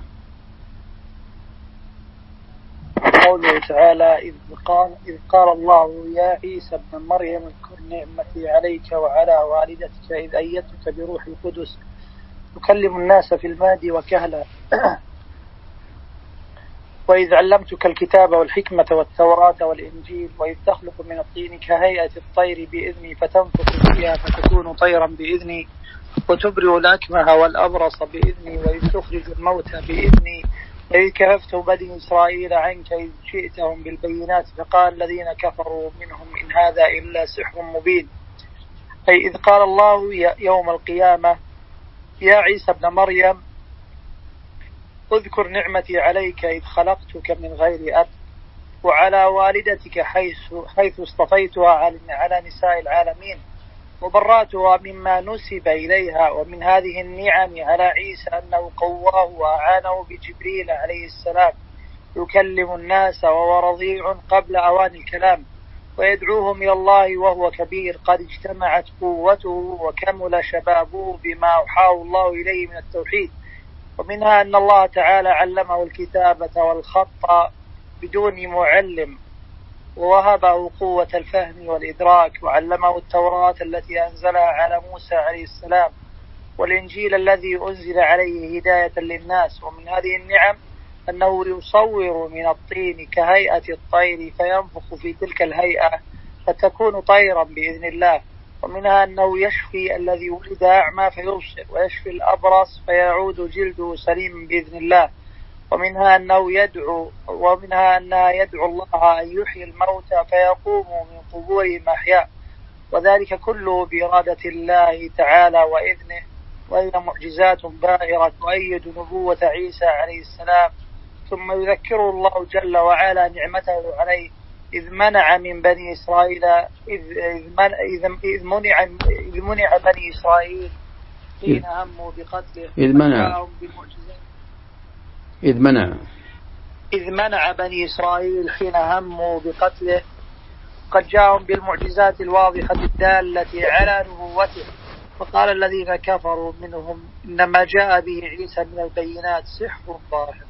قوله تعالى إذ قال الله يا عيسى ابن مريم اذكر نعمتي عليك وعلى والدتك إذ أيدتك بروح القدس تكلم الناس في المهد وكهلا وإذ علمتك الكتاب والحكمة والتوراة والإنجيل وإذ تخلق من الطين كهيئة الطير بإذني فتنفخ فيها فتكون طيرا بإذني وتبرئ الأكمه والأبرص بإذني وإذ تخرج الموتى بإذني وإذ كففت بني إسرائيل عنك إذ جئتهم بالبينات فقال الذين كفروا منهم إن هذا إلا سحر مبين. أي إذ قال الله يوم القيامة يا عيسى ابن مريم اذكر نعمتي عليك إذ خلقتك من غير أب وعلى والدتك حيث اصطفيتها على نساء العالمين وبرأتها مما نسب إليها. ومن هذه النعم على عيسى أنه قواه وأعانه بجبريل عليه السلام يكلم الناس وهو رضيع قبل أوان الكلام ويدعوهم إلى الله وهو كبير قد اجتمعت قوته وكمل شبابه بما أوحاه الله إليه من التوحيد. ومنها أن الله تعالى علمه الكتابة والخط بدون معلم ووهبه قوة الفهم والإدراك وعلمه التوراة التي أنزلها على موسى عليه السلام والإنجيل الذي أنزل عليه هداية للناس. ومن هذه النعم أنه يصور من الطين كهيئة الطير فينفخ في تلك الهيئة فتكون طيرا بإذن الله. ومنها أنه يشفي الذي ولد أعمى فيبصر ويشفي الأبرص فيعود جلده سليم بإذن الله. ومنها أنها يدعو الله أن يحيي الموتى فيقوموا من قبورهم أحياء وذلك كله بإرادة الله تعالى وإذنه. وهي معجزات باهرة تؤيد نبوة عيسى عليه السلام. ثم يذكره الله جل وعلا نعمته عليه إذ منع من بني إسرائيل إذ منع بني إسرائيل حين هموا بقتله إذ منع بني إسرائيل حين هموا بقتله قد جاءهم بالمعجزات الواضحة الدالة على نبوته، فقال الذين كفروا منهم إنما جاء به عيسى من البينات سحر ظاهر.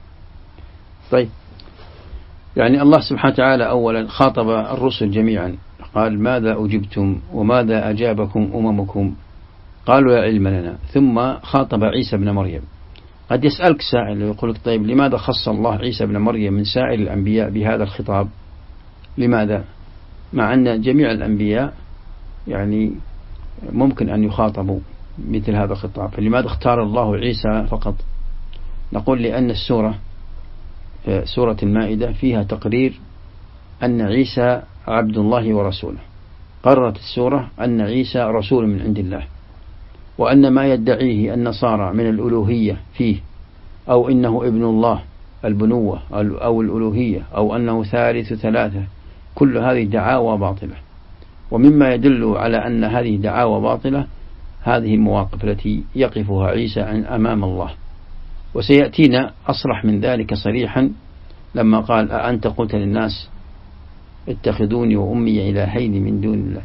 طيب، يعني الله سبحانه وتعالى أولا خاطب الرسل جميعا، قال ماذا أجبتم وماذا أجابكم أممكم؟ قالوا لا علم لنا. ثم خاطب عيسى بن مريم. قد يسألك سائل ويقول لك طيب لماذا خص الله عيسى بن مريم من سائر الأنبياء بهذا الخطاب؟ لماذا؟ مع أن جميع الأنبياء يعني ممكن أن يخاطبوا مثل هذا الخطاب، فلماذا اختار الله عيسى فقط؟ نقول لأن السورة سورة المائدة فيها تقرير أن عيسى عبد الله ورسوله. قررت السورة أن عيسى رسول من عند الله، وأن ما يدعيه النصارى من الألوهية فيه، أو إنه ابن الله البنوة أو الألوهية، أو أنه ثالث ثلاثة، كل هذه دعاوى باطلة. ومما يدل على أن هذه دعاوى باطلة هذه المواقف التي يقفها عيسى أمام الله، وسيأتينا أصرح من ذلك صريحا لما قال أأنت قلت للناس اتخذوني وأمي إلهين من دون الله.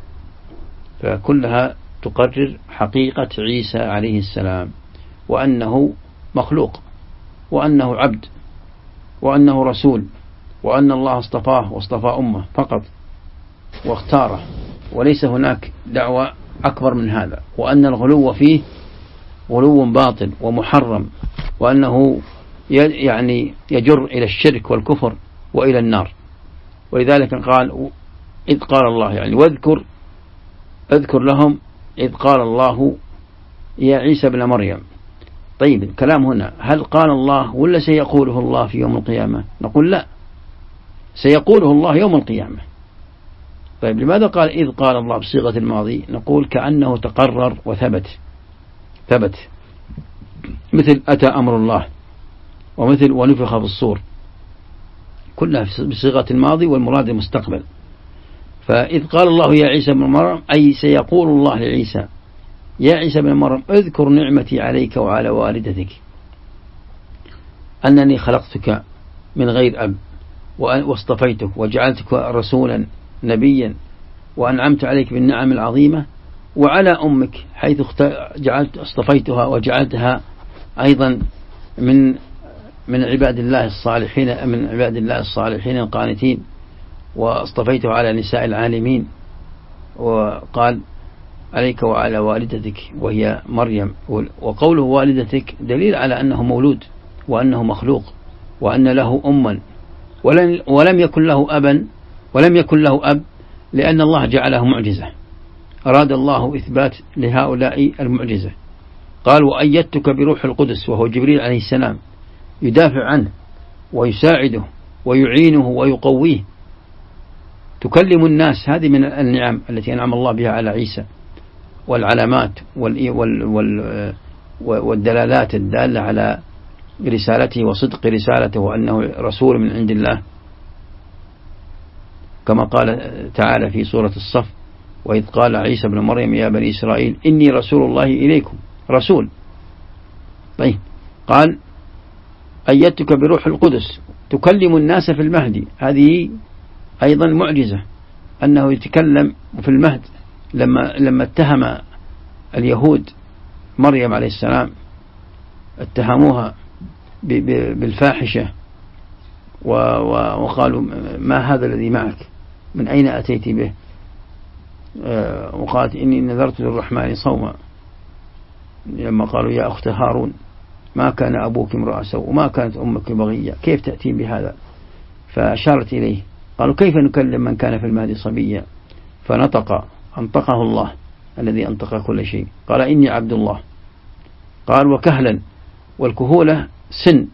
فكلها تقرر حقيقة عيسى عليه السلام، وأنه مخلوق، وأنه عبد، وأنه رسول، وأن الله اصطفاه واصطفى أمه فقط واختاره، وليس هناك دعوة أكبر من هذا، وأن الغلو فيه غلو باطل ومحرم، وأنه يعني يجر إلى الشرك والكفر وإلى النار. ولذلك قال إذ قال الله، يعني اذكر لهم إذ قال الله يا عيسى ابن مريم. طيب الكلام هنا هل قال الله ولا سيقوله الله في يوم القيامة؟ نقول لا، سيقوله الله يوم القيامة. طيب لماذا قال إذ قال الله بصيغة الماضي؟ نقول كأنه تقرر وثبت، مثل أتى أمر الله، ومثل ونفخ في الصور، كلها بصيغة الماضي والمراد المستقبل. فإذ قال الله يا عيسى بن مريم أي سيقول الله لعيسى يا عيسى بن مريم اذكر نعمتي عليك وعلى والدتك أنني خلقتك من غير أب واصطفيتك وجعلتك رسولا نبيا وأنعمت عليك بالنعم العظيمة، وعلى أمك حيث اصطفيتها وجعلتها أيضا من عباد الله الصالحين القانتين، واصطفيته على نساء العالمين. وقال عليك وعلى والدتك وهي مريم. وقوله والدتك دليل على أنه مولود وأنه مخلوق وأن له أما، ولم يكن له أب لأن الله جعله معجزة. أراد الله إثبات لهؤلاء المعجزة. قال وأيدتك بروح القدس، وهو جبريل عليه السلام يدافع عنه ويساعده ويعينه ويقويه. تكلم الناس، هذه من النعم التي أنعم الله بها على عيسى، والعلامات والدلالات الدالة على رسالته وصدق رسالته وأنه رسول من عند الله، كما قال تعالى في سورة الصف وإذ قال عيسى بن مريم يا بني إسرائيل إني رسول الله إليكم، رسول. طيب قال أيدتك بروح القدس تكلم الناس في المهد، هذه أيضا معجزة أنه يتكلم في المهد. لما اتهم اليهود مريم عليه السلام اتهموها بالفاحشة وقالوا ما هذا الذي معك، من أين أتيت به؟ وقالت إني نذرت للرحمن صوما، لما قالوا يا أخت هارون ما كان أبوك امرأ سوء وما كانت أمك بغية، كيف تأتين بهذا؟ فأشارت إليه، قالوا كيف نكلم من كان في المهد صبيا؟ أنطقه الله الذي أنطق كل شيء، قال إني عبد الله. قال وكهلا، والكهولة سن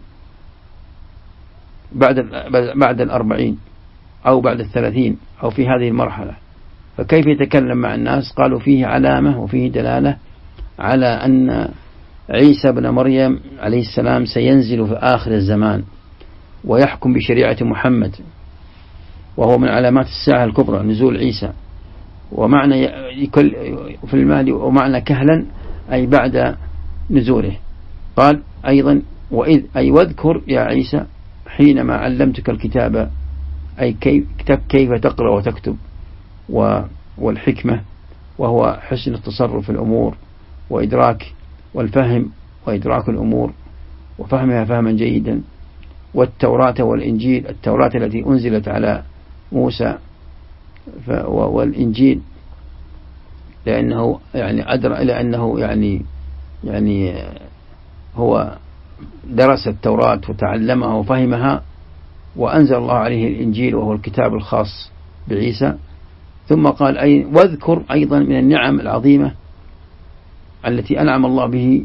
بعد 40 أو بعد 30 أو في هذه المرحلة، فكيف يتكلم مع الناس؟ قالوا فيه علامة وفيه دلالة على أن عيسى بن مريم عليه السلام سينزل في آخر الزمان ويحكم بشريعة محمد، وهو من علامات الساعة الكبرى نزول عيسى. ومعنى في المال ومعنى كهلا أي بعد نزوله. قال أيضا واذكر يا عيسى حينما علمتك الكتاب أي كيف تقرأ وتكتب، والحكمة وهو حسن التصرف في الأمور وإدراك والفهم وإدراك الأمور وفهمها فهما جيدا. والتوراة والإنجيل، التوراة التي أنزلت على موسى والإنجيل لأنه يعني أدرى إلى أنه يعني هو درس التوراة وتعلمها وفهمها، وأنزل الله عليه الإنجيل وهو الكتاب الخاص بعيسى. ثم قال واذكر أيضا من النعم العظيمة التي أنعم الله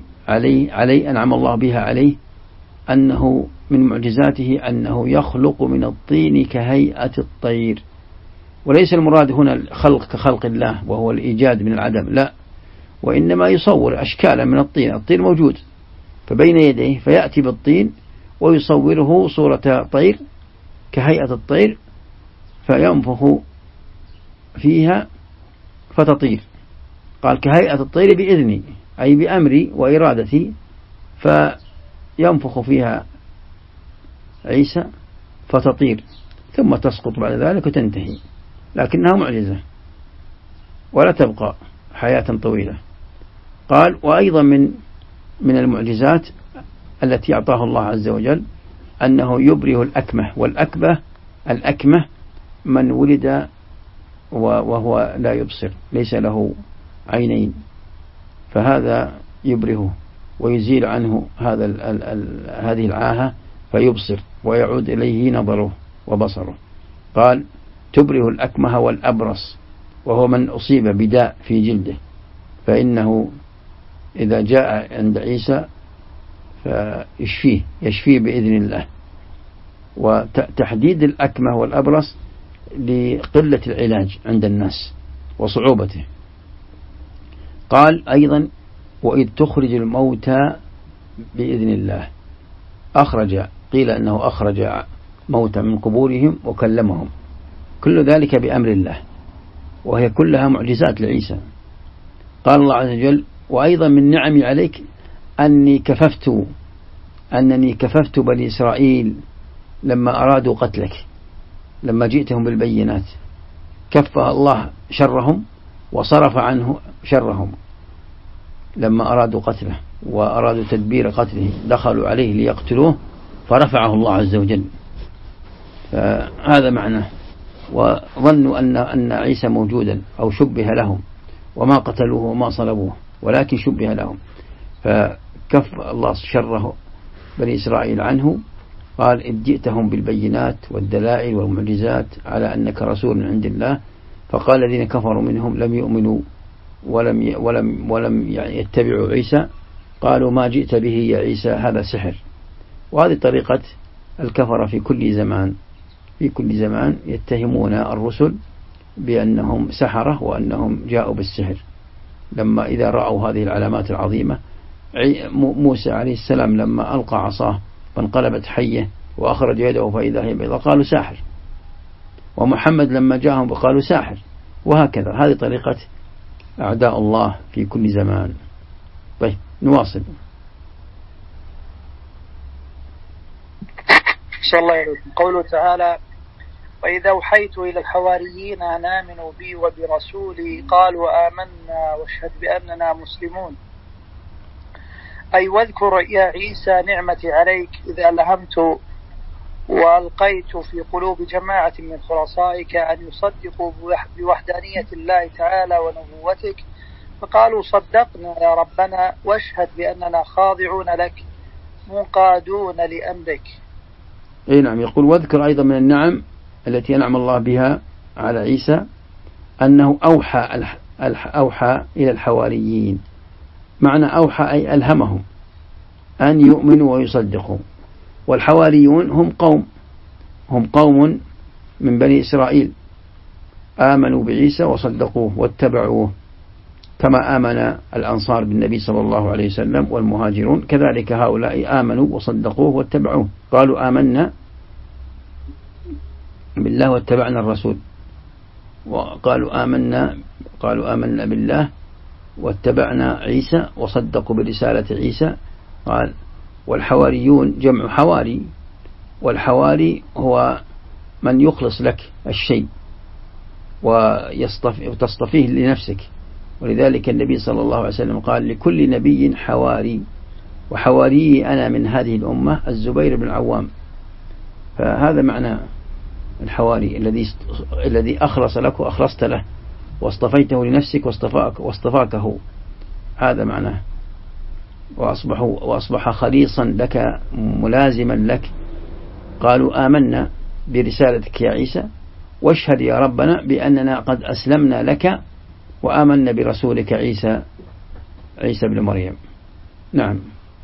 بها عليه أنه من معجزاته أنه يخلق من الطين كهيئة الطير. وليس المراد هنا الخلق كخلق الله وهو الإيجاد من العدم، لا، وإنما يصور أشكالا من الطين. الطين موجود فبين يديه، فيأتي بالطين ويصوره صورة طير كهيئة الطير، فينفخ فيها فتطير. قال كهيئة الطير بإذني، أي بأمري وإرادتي، فينفخ فيها عيسى فتطير ثم تسقط بعد ذلك وتنتهي، لكنها معجزة ولا تبقى حياة طويلة. قال وأيضا من المعجزات التي أعطاه الله عز وجل أنه يبرئ الأكمة. الأكمة من ولد وهو لا يبصر، ليس له عينين، فهذا يبرئه ويزيل عنه هذه العاهة فيبصر ويعود إليه نظره وبصره. قال تبرئ الأكمه والأبرص، وهو من أصيب بداء في جلده، فإنه إذا جاء عند عيسى يشفيه بإذن الله. وتحديد الأكمه والأبرص لقلة العلاج عند الناس وصعوبته. قال أيضا وإذ تخرج الموتى بإذن الله. قيل أنه أخرج موتى من قبورهم وكلمهم، كل ذلك بأمر الله، وهي كلها معجزات لعيسى. قال الله عز وجل وأيضا من نعمي عليك أنني كففت بني إسرائيل لما أرادوا قتلك، لما جئتهم بالبينات كف الله شرهم وصرف عنه شرهم. لما أرادوا قتله وأرادوا تدبير قتله دخلوا عليه ليقتلوه فرفعه الله عز وجل. فهذا معناه. وظنوا أن عيسى موجودا أو شبه لهم، وما قتلوه وما صلبوه ولكن شبه لهم، فكف الله شره بني إسرائيل عنه. قال إذ جئتهم بالبينات والدلائل والمعجزات على أنك رسول من عند الله، فقال الذين كفروا منهم لم يؤمنوا ولم يتبعوا عيسى، قالوا ما جئت به يا عيسى هذا سحر. وهذه طريقة الكفر في كل زمان يتهمون الرسل بأنهم سحرة وأنهم جاءوا بالسحر. لما إذا رأوا هذه العلامات العظيمة، موسى عليه السلام لما ألقى عصاه فانقلبت حية وأخرج يده فإذا هي بيضاء قالوا ساحر، ومحمد لما جاءهم قالوا ساحر، وهكذا. هذه طريقة أعداء الله في كل زمان. طيب نواصل. صلى الله عليه وسلم. قوله تعالى وإذا أوحيت إلى الحواريين أن آمنوا بي وبرسولي قالوا آمنا واشهد بأننا مسلمون. أي واذكر يا عيسى نعمتي عليك إذا ألهمت وألقيت في قلوب جماعة من خلصائك أن يصدقوا بوحدانية الله تعالى ونبوتك، فقالوا صدقنا يا ربنا واشهد بأننا خاضعون لك منقادون لأمرك. أي نعم. يقول واذكر أيضا من النعم التي أنعم الله بها على عيسى أنه أوحى إلى الحواريين. معنى أوحى أي ألهمهم أن يؤمنوا ويصدقوا. والحواريون هم قوم من بني إسرائيل آمنوا بعيسى وصدقوه واتبعوه، كما آمن الأنصار بالنبي صلى الله عليه وسلم والمهاجرون، كذلك هؤلاء آمنوا وصدقوه واتبعوه. قالوا آمنا بالله واتبعنا الرسول، وقالوا آمنا بالله واتبعنا عيسى وصدقوا برسالة عيسى. قال والحواريون جمع حواري، والحواري هو من يخلص لك الشيء وتصطفيه لنفسك. ولذلك النبي صلى الله عليه وسلم قال لكل نبي حواري، وحواري أنا من هذه الأمة الزبير بن العوام. فهذا معنى الحواري الذي أخلص لك وأخلصت له واصطفيته لنفسك واصطفاكه، هذا معناه. وأصبح خليصا لك ملازما لك. قالوا آمنا برسالتك يا عيسى واشهد يا ربنا بأننا قد أسلمنا لك وآمنا برسولك عيسى بن مريم. نعم.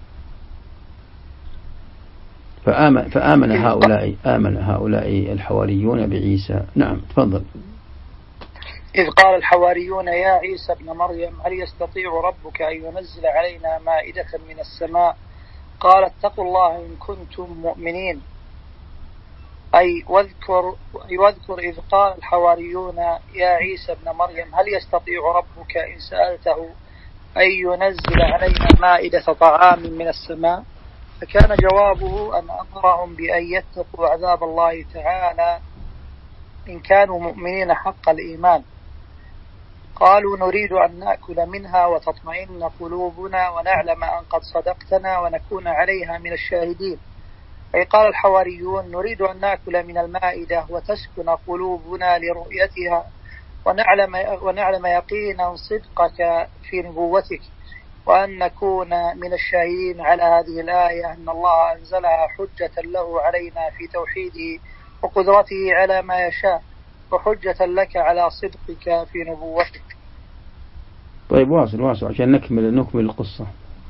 فآمن هؤلاء الحواريون بعيسى. نعم تفضل. إذ قال الحواريون يا عيسى ابن مريم هل يستطيع ربك أن ينزل علينا مائدة من السماء؟ قال اتقوا الله إن كنتم مؤمنين. أي واذكر إذ قال الحواريون يا عيسى ابن مريم هل يستطيع ربك إن سألته أن ينزل علينا مائدة طعام من السماء؟ فكان جوابه أن أمرهم بأن يتقوا عذاب الله تعالى إن كانوا مؤمنين حق الإيمان. قالوا نريد أن نأكل منها وتطمئن قلوبنا ونعلم أن قد صدقتنا ونكون عليها من الشاهدين. أي قال الحواريون نريد أن نأكل من المائدة وتسكن قلوبنا لرؤيتها ونعلم يقينا صدقك في نبوتك، وأن نكون من الشاهدين على هذه الآية أن الله أنزلها حجة له علينا في توحيده وقدرته على ما يشاء، وحجة لك على صدقك في نبوتك. طيب واصل عشان نكمل القصة.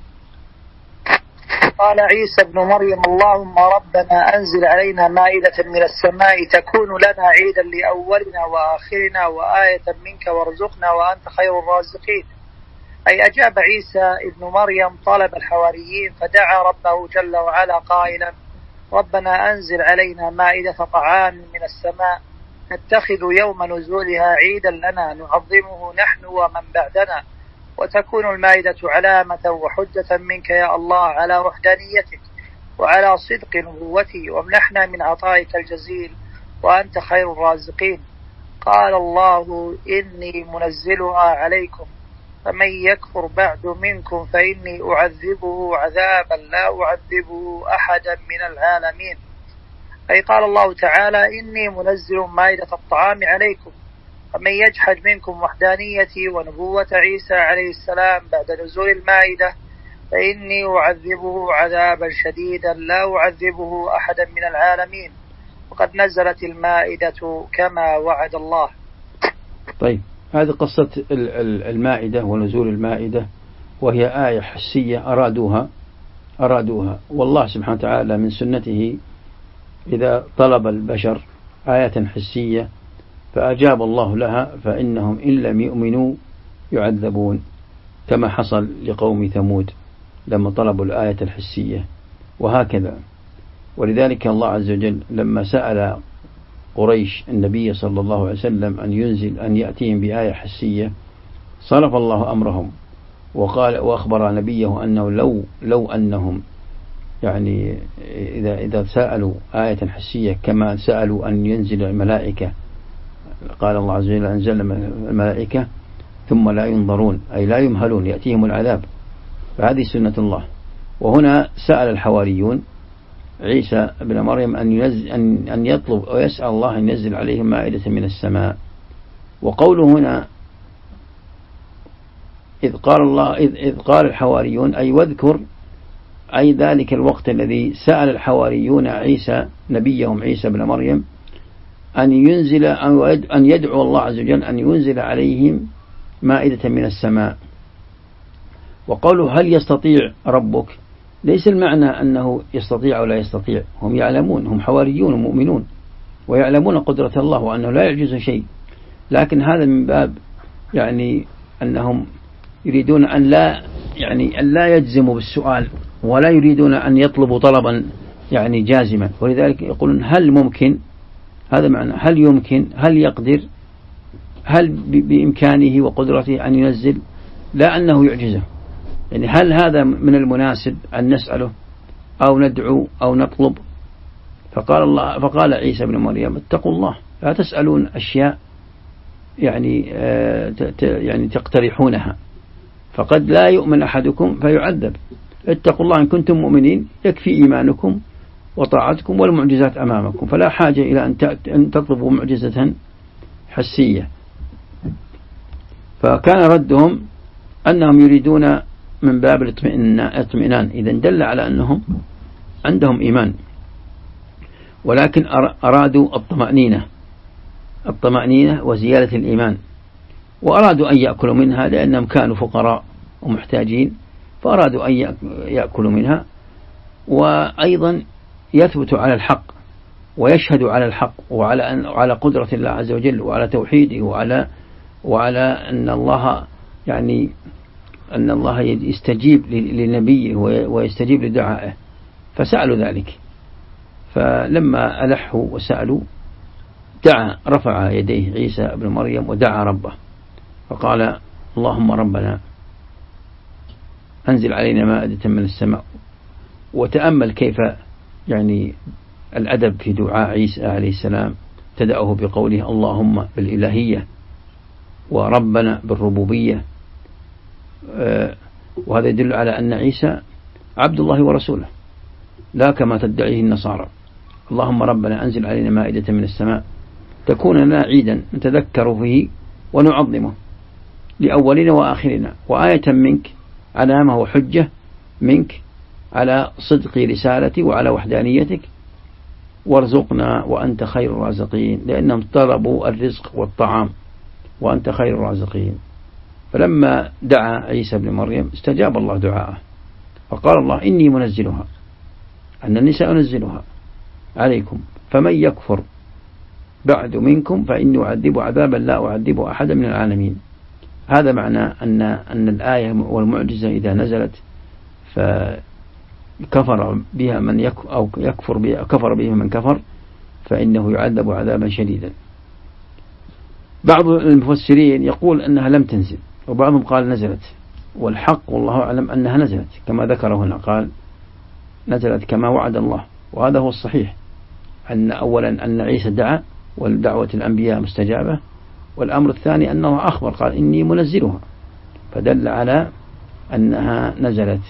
قال عيسى ابن مريم اللهم ربنا أنزل علينا مائدة من السماء تكون لنا عيدا لأولنا وآخرنا وآية منك وارزقنا وأنت خير الرازقين. أي أجاب عيسى ابن مريم طلب الحواريين فدعا ربه جل وعلا قائلا ربنا أنزل علينا مائدة طعام من السماء نتخذ يوم نزولها عيدا لنا نعظمه نحن ومن بعدنا، وتكون المائدة علامة وحجة منك يا الله على وحدانيتك وعلى صدق نبوتي، وامنحنا من عطائك الجزيل وأنت خير الرازقين. قال الله إني منزلها عليكم فمن يكفر بعد منكم فإني أعذبه عذابا لا أعذبه أحدا من العالمين. أي قال الله تعالى إني منزل مائدة الطعام عليكم فمن يجحد منكم وحدانيتي ونبوة عيسى عليه السلام بعد نزول المائدة فإني أعذبه عذابا شديدا لا أعذبه أحدا من العالمين، وقد نزلت المائدة كما وعد الله. طيب هذه قصة المائدة ونزول المائدة، وهي آية حسية أرادوها، والله سبحانه وتعالى من سنته إذا طلب البشر آية حسية فأجاب الله لها فإنهم إن لم يؤمنوا يعذبون، كما حصل لقوم ثمود لما طلبوا الآية الحسية، وهكذا. ولذلك الله عز وجل لما سأل قريش النبي صلى الله عليه وسلم أن يأتيهم بآية حسية صرف الله أمرهم وقال وأخبر نبيه أنه لو أنهم يعني إذا سألوا آية حسية كما سألوا أن ينزل الملائكة، قال الله عز وجل أنزل الملائكة ثم لا ينظرون أي لا يمهلون يأتيهم العذاب، فهذه سنة الله. وهنا سأل الحواريون عيسى بن مريم أن يطلب ويسأل الله أن ينزل عليهم مائدة من السماء. وقوله هنا إذ قال الحواريون أي واذكر أي ذلك الوقت الذي سأل الحواريون عيسى نبيهم عيسى بن مريم أن يدعو الله عز وجل أن ينزل عليهم مائدة من السماء. وقالوا هل يستطيع ربك ليس المعنى أنه يستطيع أو لا يستطيع، هم يعلمون، هم حواريون ومؤمنون ويعلمون قدرة الله وأنه لا يعجز شيء، لكن هذا من باب يعني أنهم يريدون أن لا يجزموا بالسؤال ولا يريدون أن يطلبوا طلبا يعني جازما، ولذلك يقولون هل ممكن، هذا معنى هل يمكن، هل يقدر، هل بإمكانه وقدرته أن ينزل، لا أنه يعجزه. يعني هل هذا من المناسب أن نسأله أو ندعو أو نطلب؟ فقال عيسى بن مريم اتقوا الله لا تسألون أشياء يعني تقترحونها، فقد لا يؤمن أحدكم فيعذب. اتقوا الله إن كنتم مؤمنين، يكفي إيمانكم وطاعتكم والمعجزات أمامكم، فلا حاجة إلى أن تطلبوا معجزة حسية. فكان ردهم أنهم يريدون من باب الاطمئنان، إذا دل على أنهم عندهم إيمان، ولكن أرادوا الطمأنينة وزيادة الإيمان، وأرادوا أن يأكلوا منها لأنهم كانوا فقراء ومحتاجين، فأرادوا أن يأكلوا منها، وأيضا يثبتوا على الحق ويشهدوا على الحق وعلى قدرة الله عز وجل وعلى توحيده وعلى أن الله يستجيب لنبيه ويستجيب لدعائه، فسألوا ذلك. فلما ألحوا وسألوا رفع يديه عيسى بن مريم ودعا ربه فقال اللهم ربنا أنزل علينا مائدة من السماء. وتأمل كيف يعني الأدب في دعاء عيسى عليه السلام، ابتدأه بقوله اللهم بالإلهية وربنا بالربوبية، وهذا يدل على أن عيسى عبد الله ورسوله لا كما تدعيه النصارى. اللهم ربنا أنزل علينا مائدة من السماء تكون لنا عيدا نتذكر فيه ونعظمه لأولنا وآخرنا، وآية منك، علامة وحجة منك على صدق رسالتي وعلى وحدانيتك، وارزقنا وأنت خير الرازقين، لأنهم طلبوا الرزق والطعام وأنت خير الرازقين. فلما دعا عيسى بن مريم استجاب الله دعاءه، فقال الله إني منزلها، أن النساء أنزلها عليكم، فمن يكفر بعد منكم فإني أعذب عذابا لا أعذب أحدا من العالمين. هذا معنى أن الآية والمعجزة إذا نزلت فكفر بها من كفر بها من كفر فإنه يعذب عذابا شديدا. بعض المفسرين يقول أنها لم تنزل، وبعضهم قال نزلت، والحق والله أعلم أنها نزلت كما ذكره هنا، قال نزلت كما وعد الله، وهذا هو الصحيح، أن أولا أن عيسى دعا والدعوة الأنبياء مستجابة، والأمر الثاني أنه أخبر قال إني منزلها، فدل على أنها نزلت.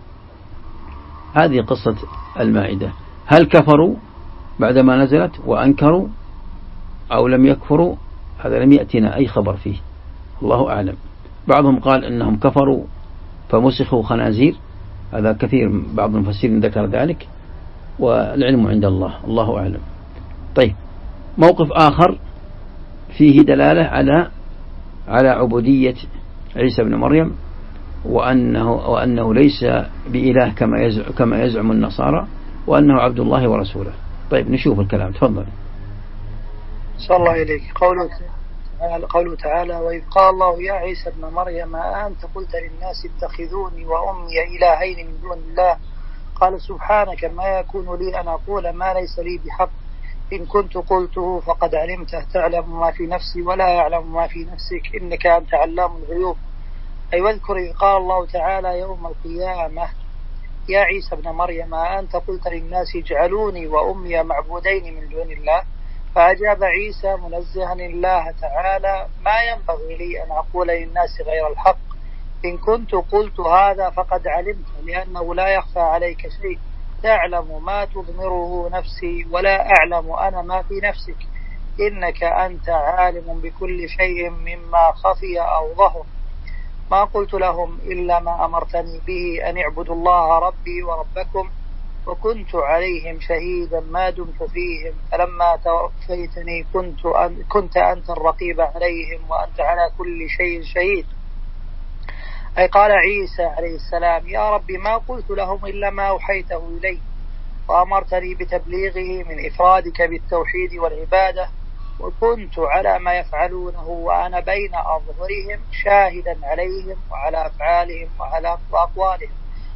هذه قصة المائدة. هل كفروا بعدما نزلت وأنكروا أو لم يكفروا؟ هذا لم يأتنا أي خبر فيه، الله أعلم. بعضهم قال أنهم كفروا فمسخوا خنازير، هذا كثير، بعض المفسرين ذكر ذلك، والعلم عند الله، الله أعلم. طيب، موقف آخر فيه دلالة على عبودية عيسى بن مريم، وأنه ليس بإله كما يزعم النصارى، وأنه عبد الله ورسوله. طيب نشوف الكلام، تفضل. صلى الله إليك. قوله تعالى وإذ قال الله يا عيسى ابن مريم أنت قلت للناس اتخذوني وأمي إلهين من دون الله قال سبحانك ما يكون لي أن أقول ما ليس لي بحق إن كنت قلته فقد علمته تعلم ما في نفسي ولا أعلم ما في نفسك إنك أنت علام الغيوب. أي واذكر إذ قال الله تعالى يوم القيامة يا عيسى ابن مريم أنت قلت للناس اجعلوني وأمي معبودين من دون الله، فأجاب عيسى منزها الله تعالى ما ينبغي لي أن أقول للناس غير الحق إن كنت قلت هذا فقد علمت، لأنه لا يخفى عليك شيء تعلم ما تضمره نفسي ولا أعلم أنا ما في نفسك إنك أنت عالم بكل شيء مما خفي أو ظهر. ما قلت لهم إلا ما أمرتني به أن اعبدوا الله ربي وربكم وكنت عليهم شهيدا ما دمت فيهم فلما توفيتني كنت أنت الرقيب عليهم وأنت على كل شيء شهيد. أي قال عيسى عليه السلام يا رب ما قلت لهم إلا ما أوحيته إلي وأمرتني بتبليغه من إفرادك بالتوحيد والعبادة، وكنت على ما يفعلونه وأنا بين أظهرهم شاهدا عليهم وعلى أفعالهم وعلى أقوالهم.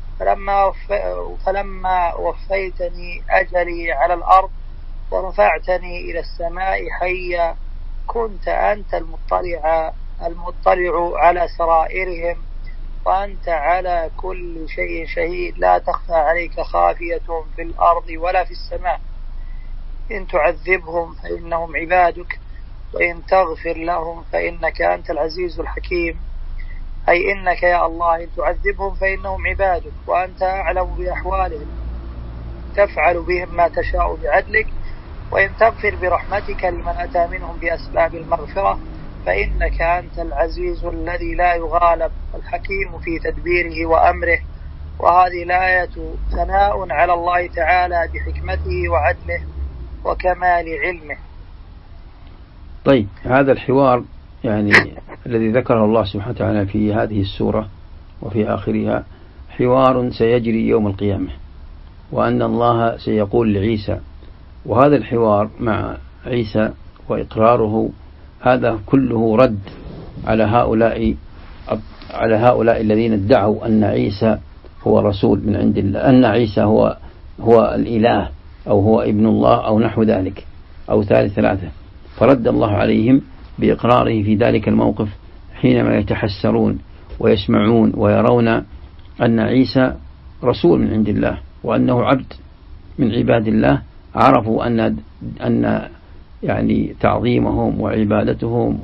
فلما وفيتني أجلي على الأرض ورفعتني إلى السماء حيا كنت أنت المطلع على سرائرهم وأنت على كل شيء شهيد لا تخفى عليك خافية في الأرض ولا في السماء. إن تعذبهم فإنهم عبادك وإن تغفر لهم فإنك أنت العزيز الحكيم. أي إنك يا الله إن تعذبهم فإنهم عبادك وأنت أعلم بأحوالهم تفعل بهم ما تشاء بعدلك، وإن تغفر برحمتك لمن أتى منهم بأسباب المغفرة فإنك أنت العزيز الذي لا يغالب الحكيم في تدبيره وأمره. وهذه الآية ثناء على الله تعالى بحكمته وعدله وكمال علمه. طيب، هذا الحوار يعني الذي ذكره الله سبحانه وتعالى في هذه السورة وفي آخرها حوار سيجري يوم القيامة، وأن الله سيقول لعيسى، وهذا الحوار مع عيسى وإقراره هذا كله رد على هؤلاء الذين ادعوا أن عيسى هو رسول من عند الله، أن عيسى هو الإله أو هو ابن الله أو نحو ذلك أو ثالث ثلاثة. فرد الله عليهم بإقراره في ذلك الموقف حينما يتحسرون ويسمعون ويرون أن عيسى رسول من عند الله وأنه عبد من عباد الله. عرفوا أن يعني تعظيمهم وعبادتهم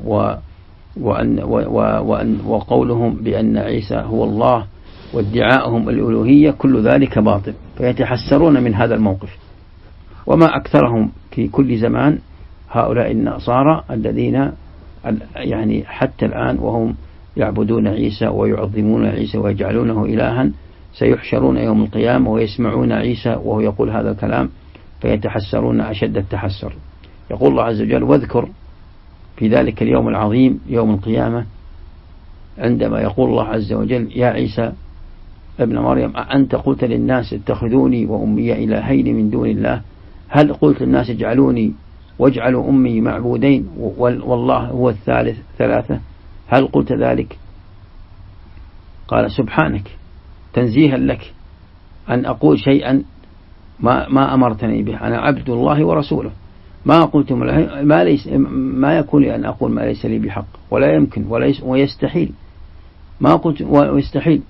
وقولهم بأن عيسى هو الله وادعاءهم الألوهية كل ذلك باطل، فيتحسرون من هذا الموقف. وما أكثرهم في كل زمان هؤلاء النصارى الذين يعني حتى الآن وهم يعبدون عيسى ويعظمون عيسى ويجعلونه إلها، سيحشرون يوم القيامة ويسمعون عيسى وهو يقول هذا الكلام فيتحسرون أشد التحسر. يقول الله عز وجل: واذكر في ذلك اليوم العظيم يوم القيامة عندما يقول الله عز وجل: يا عيسى ابن مريم أأنت قلت للناس اتخذوني وأمي إلهين من دون الله، هل قلت للناس اجعلوني واجعلوا أمي معبودين والله هو الثالث ثلاثة، هل قلت ذلك؟ قال: سبحانك، تنزيها لك أن أقول شيئا ما أمرتني به، أنا عبد الله ورسوله، ما قلت ما يكون لي أن أقول ما ليس لي بحق، ولا يمكن ويستحيل، ما قلت ويستحيل،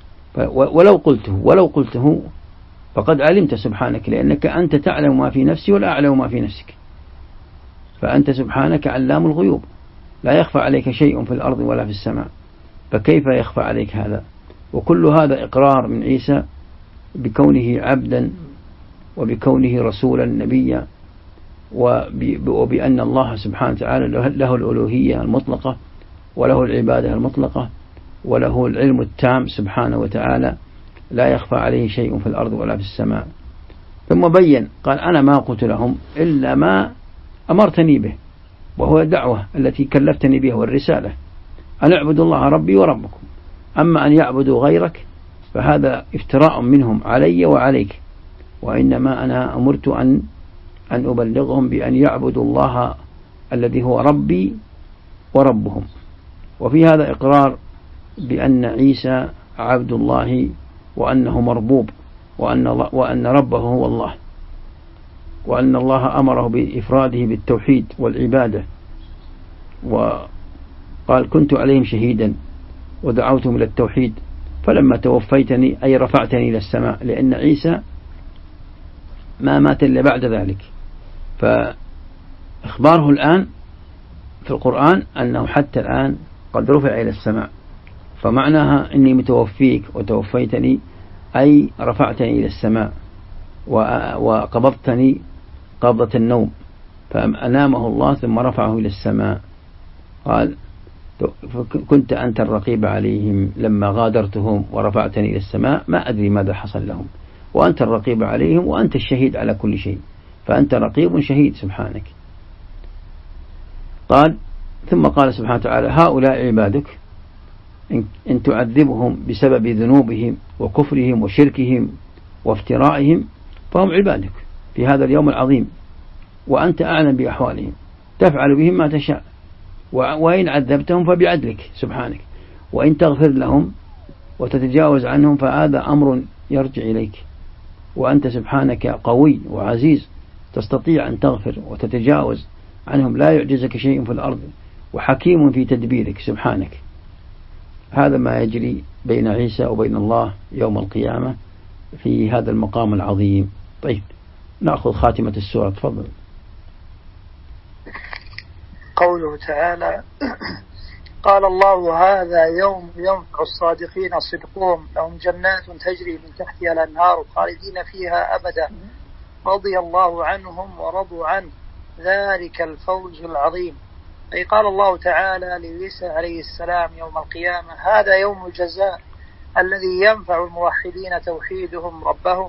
ولو قلته فقد علمت سبحانك، لأنك أنت تعلم ما في نفسي ولا أعلم ما في نفسك، فأنت سبحانك علام الغيوب، لا يخفى عليك شيء في الأرض ولا في السماء، فكيف يخفى عليك هذا؟ وكل هذا إقرار من عيسى بكونه عبدا وبكونه رسولا نبيا، وبأن الله سبحانه وتعالى له الألوهية المطلقة وله العبادة المطلقة وله العلم التام سبحانه وتعالى، لا يخفى عليه شيء في الأرض ولا في السماء. ثم بين قال: أنا ما قلت لهم إلا ما أمرتني به، وهو الدعوة التي كلفتني بها والرسالة، أن اعبدوا الله ربي وربكم، أما أن يعبدوا غيرك فهذا افتراء منهم علي وعليك، وإنما أنا أمرت أن أبلغهم بأن يعبدوا الله الذي هو ربي وربهم. وفي هذا إقرار بأن عيسى عبد الله وأنه مربوب، وأن ربه هو الله، وأن الله أمره بإفراده بالتوحيد والعبادة، وقال: كنت عليهم شهيدا ودعوتهم إلى التوحيد فلما توفيتني أي رفعتني إلى السماء، لأن عيسى ما مات إلا بعد ذلك. فإخباره الآن في القرآن أنه حتى الآن قد رفع إلى السماء، فمعناها إني متوفيك وتوفيتني أي رفعتني إلى السماء وقبضتني قبضة النوم، فأنامه الله ثم رفعه إلى السماء. قال: كنت أنت الرقيب عليهم لما غادرتهم ورفعتني إلى السماء، ما أدري ماذا حصل لهم، وأنت الرقيب عليهم وأنت الشهيد على كل شيء، فأنت رقيب شهيد سبحانك. قال: ثم قال سبحانه وتعالى: هؤلاء عبادك إن تعذبهم بسبب ذنوبهم وكفرهم وشركهم وافترائهم فهم عبادك في هذا اليوم العظيم، وأنت أعلم بأحوالهم، تفعل بهم ما تشاء، وإن عذبتهم فبعدلك سبحانك، وإن تغفر لهم وتتجاوز عنهم فهذا أمر يرجع إليك، وأنت سبحانك قوي وعزيز تستطيع أن تغفر وتتجاوز عنهم، لا يعجزك شيء في الأرض، وحكيم في تدبيرك سبحانك. هذا ما يجري بين عيسى وبين الله يوم القيامة في هذا المقام العظيم. طيب، نأخذ خاتمة السورة، تفضل. قوله تعالى قال الله هذا يوم ينفع الصادقين صدقهم لهم جنات تجري من تحتها الأنهار خالدين فيها أبدا رضي الله عنهم ورضوا عنه ذلك الفوز العظيم. أي قال الله تعالى لعيسى عليه السلام يوم القيامة هذا يوم الجزاء الذي ينفع الموحدين توحيدهم ربهم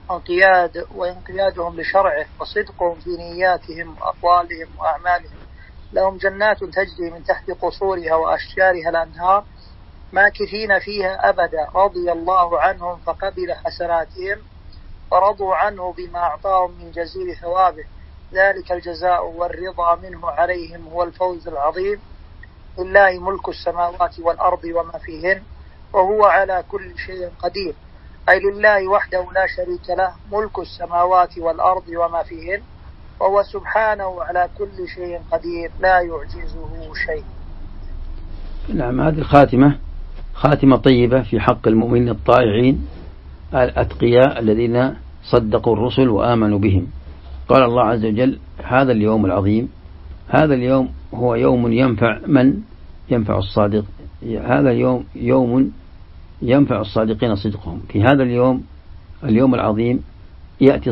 وانقيادهم لشرعه وصدقهم في نياتهم وأقوالهم وأعمالهم لهم جنات تجري من تحت قصورها وأشجارها الأنهار ماكثين فيها أبدا رضي الله عنهم فقبل حسناتهم ورضوا عنه بما أعطاهم من جزيل ثوابه ذلك الجزاء والرضا منه عليهم هو الفوز العظيم. لله ملك السماوات والأرض وما فيهن وهو على كل شيء قدير. أي لله وحده لا شريك له ملك السماوات والأرض وما فيهن وهو سبحانه على كل شيء قدير لا يعجزه شيء. نعم، هذه الخاتمة خاتمة طيبة في حق المؤمنين الطائعين الأتقياء الذين صدقوا الرسل وآمنوا بهم. قال الله عز وجل هذا اليوم العظيم، هذا اليوم هو يوم ينفع من ينفع الصادق، هذا اليوم يوم ينفع الصادقين صدقهم. في هذا اليوم العظيم يأتي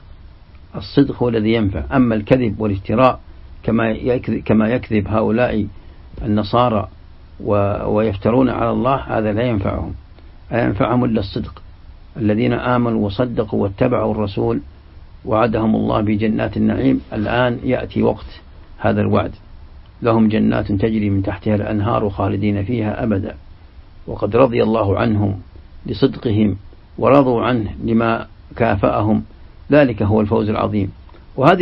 الصدق هو الذي ينفع. أما الكذب والافتراء كما يكذب هؤلاء النصارى ويفترون على الله هذا لا ينفعهم إلا الصدق. الذين آمنوا وصدقوا واتبعوا الرسول وعدهم الله بجنات النعيم. الآن يأتي وقت هذا الوعد لهم جنات تجري من تحتها الأنهار خالدين فيها أبدا وقد رضي الله عنهم لصدقهم ورضوا عنه لما كافأهم ذلك هو الفوز العظيم. وهذه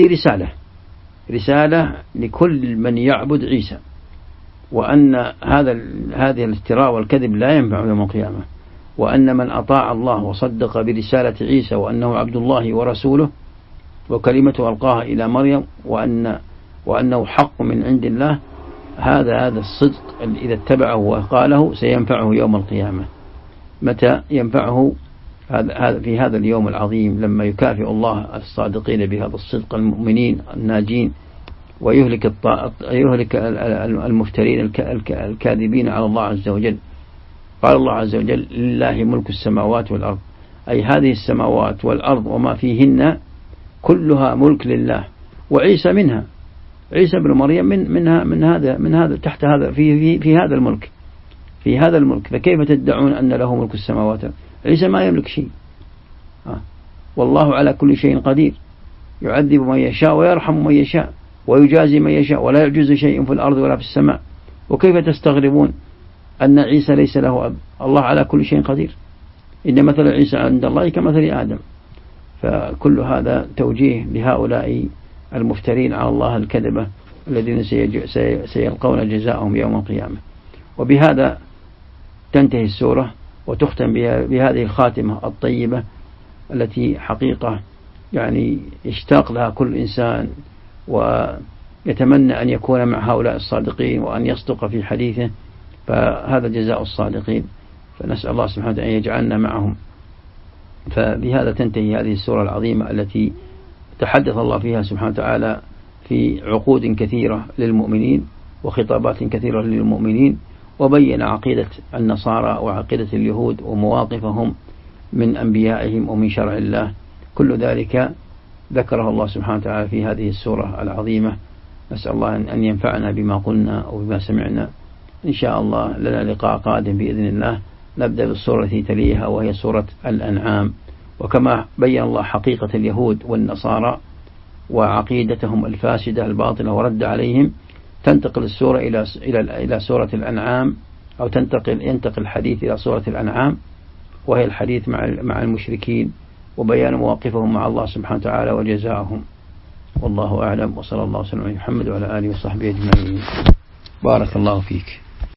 رسالة لكل من يعبد عيسى وأن هذه الافتراء والكذب لا ينفع يوم القيامة وأن من أطاع الله وصدق برسالة عيسى وأنه عبد الله ورسوله وكلمته ألقاها إلى مريم وأنه حق من عند الله هذا الصدق إذا اتبعه وقاله سينفعه يوم القيامة. متى ينفعه؟ في هذا اليوم العظيم لما يكافئ الله الصادقين بهذا الصدق المؤمنين الناجين ويهلك المفترين الكاذبين على الله عز وجل. قال الله عز وجل لله ملك السماوات والأرض. أي هذه السماوات والأرض وما فيهن كلها ملك لله وعيسى منها. عيسى بن مريم من هذا تحت هذا في هذا الملك فكيف تدعون أن له ملك السماوات؟ عيسى ما يملك شيء. والله على كل شيء قدير يعذب من يشاء ويرحم من يشاء ويجازي من يشاء ولا يعجز شيء في الأرض ولا في السماء. وكيف تستغربون أن عيسى ليس له أب؟ الله على كل شيء قدير. إن مثل عيسى عند الله كمثل آدم. فكل هذا توجيه لهؤلاء المفترين على الله الكذبة الذين سيلقون جزاءهم يوم القيامة. وبهذا تنتهي السورة وتختم بهذه الخاتمة الطيبة التي حقيقة يعني يشتاق لها كل إنسان ويتمنى أن يكون مع هؤلاء الصادقين وأن يصدق في حديثه. فهذا جزاء الصادقين، فنسأل الله سبحانه وتعالى أن يجعلنا معهم. فبهذا تنتهي هذه السورة العظيمة التي تحدث الله فيها سبحانه وتعالى في عقود كثيرة للمؤمنين وخطابات كثيرة للمؤمنين وبين عقيدة النصارى وعقيدة اليهود ومواقفهم من أنبيائهم ومن شرع الله. كل ذلك ذكره الله سبحانه وتعالى في هذه السورة العظيمة. نسأل الله أن ينفعنا بما قلنا وبما سمعنا. إن شاء الله لنا لقاء قادم بإذن الله نبدأ بالسورة التي تليها وهي سورة الأنعام. وكما بين الله حقيقة اليهود والنصارى وعقيدتهم الفاسدة الباطلة ورد عليهم تنتقل السورة إلى سورة الأنعام أو ينتقل الحديث إلى سورة الأنعام وهي الحديث مع المشركين وبيان مواقفهم مع الله سبحانه وتعالى وجزاءهم. والله أعلم وصلى الله وسلم على محمد وعلى آله وصحبه أجمعين. بارك الله فيك.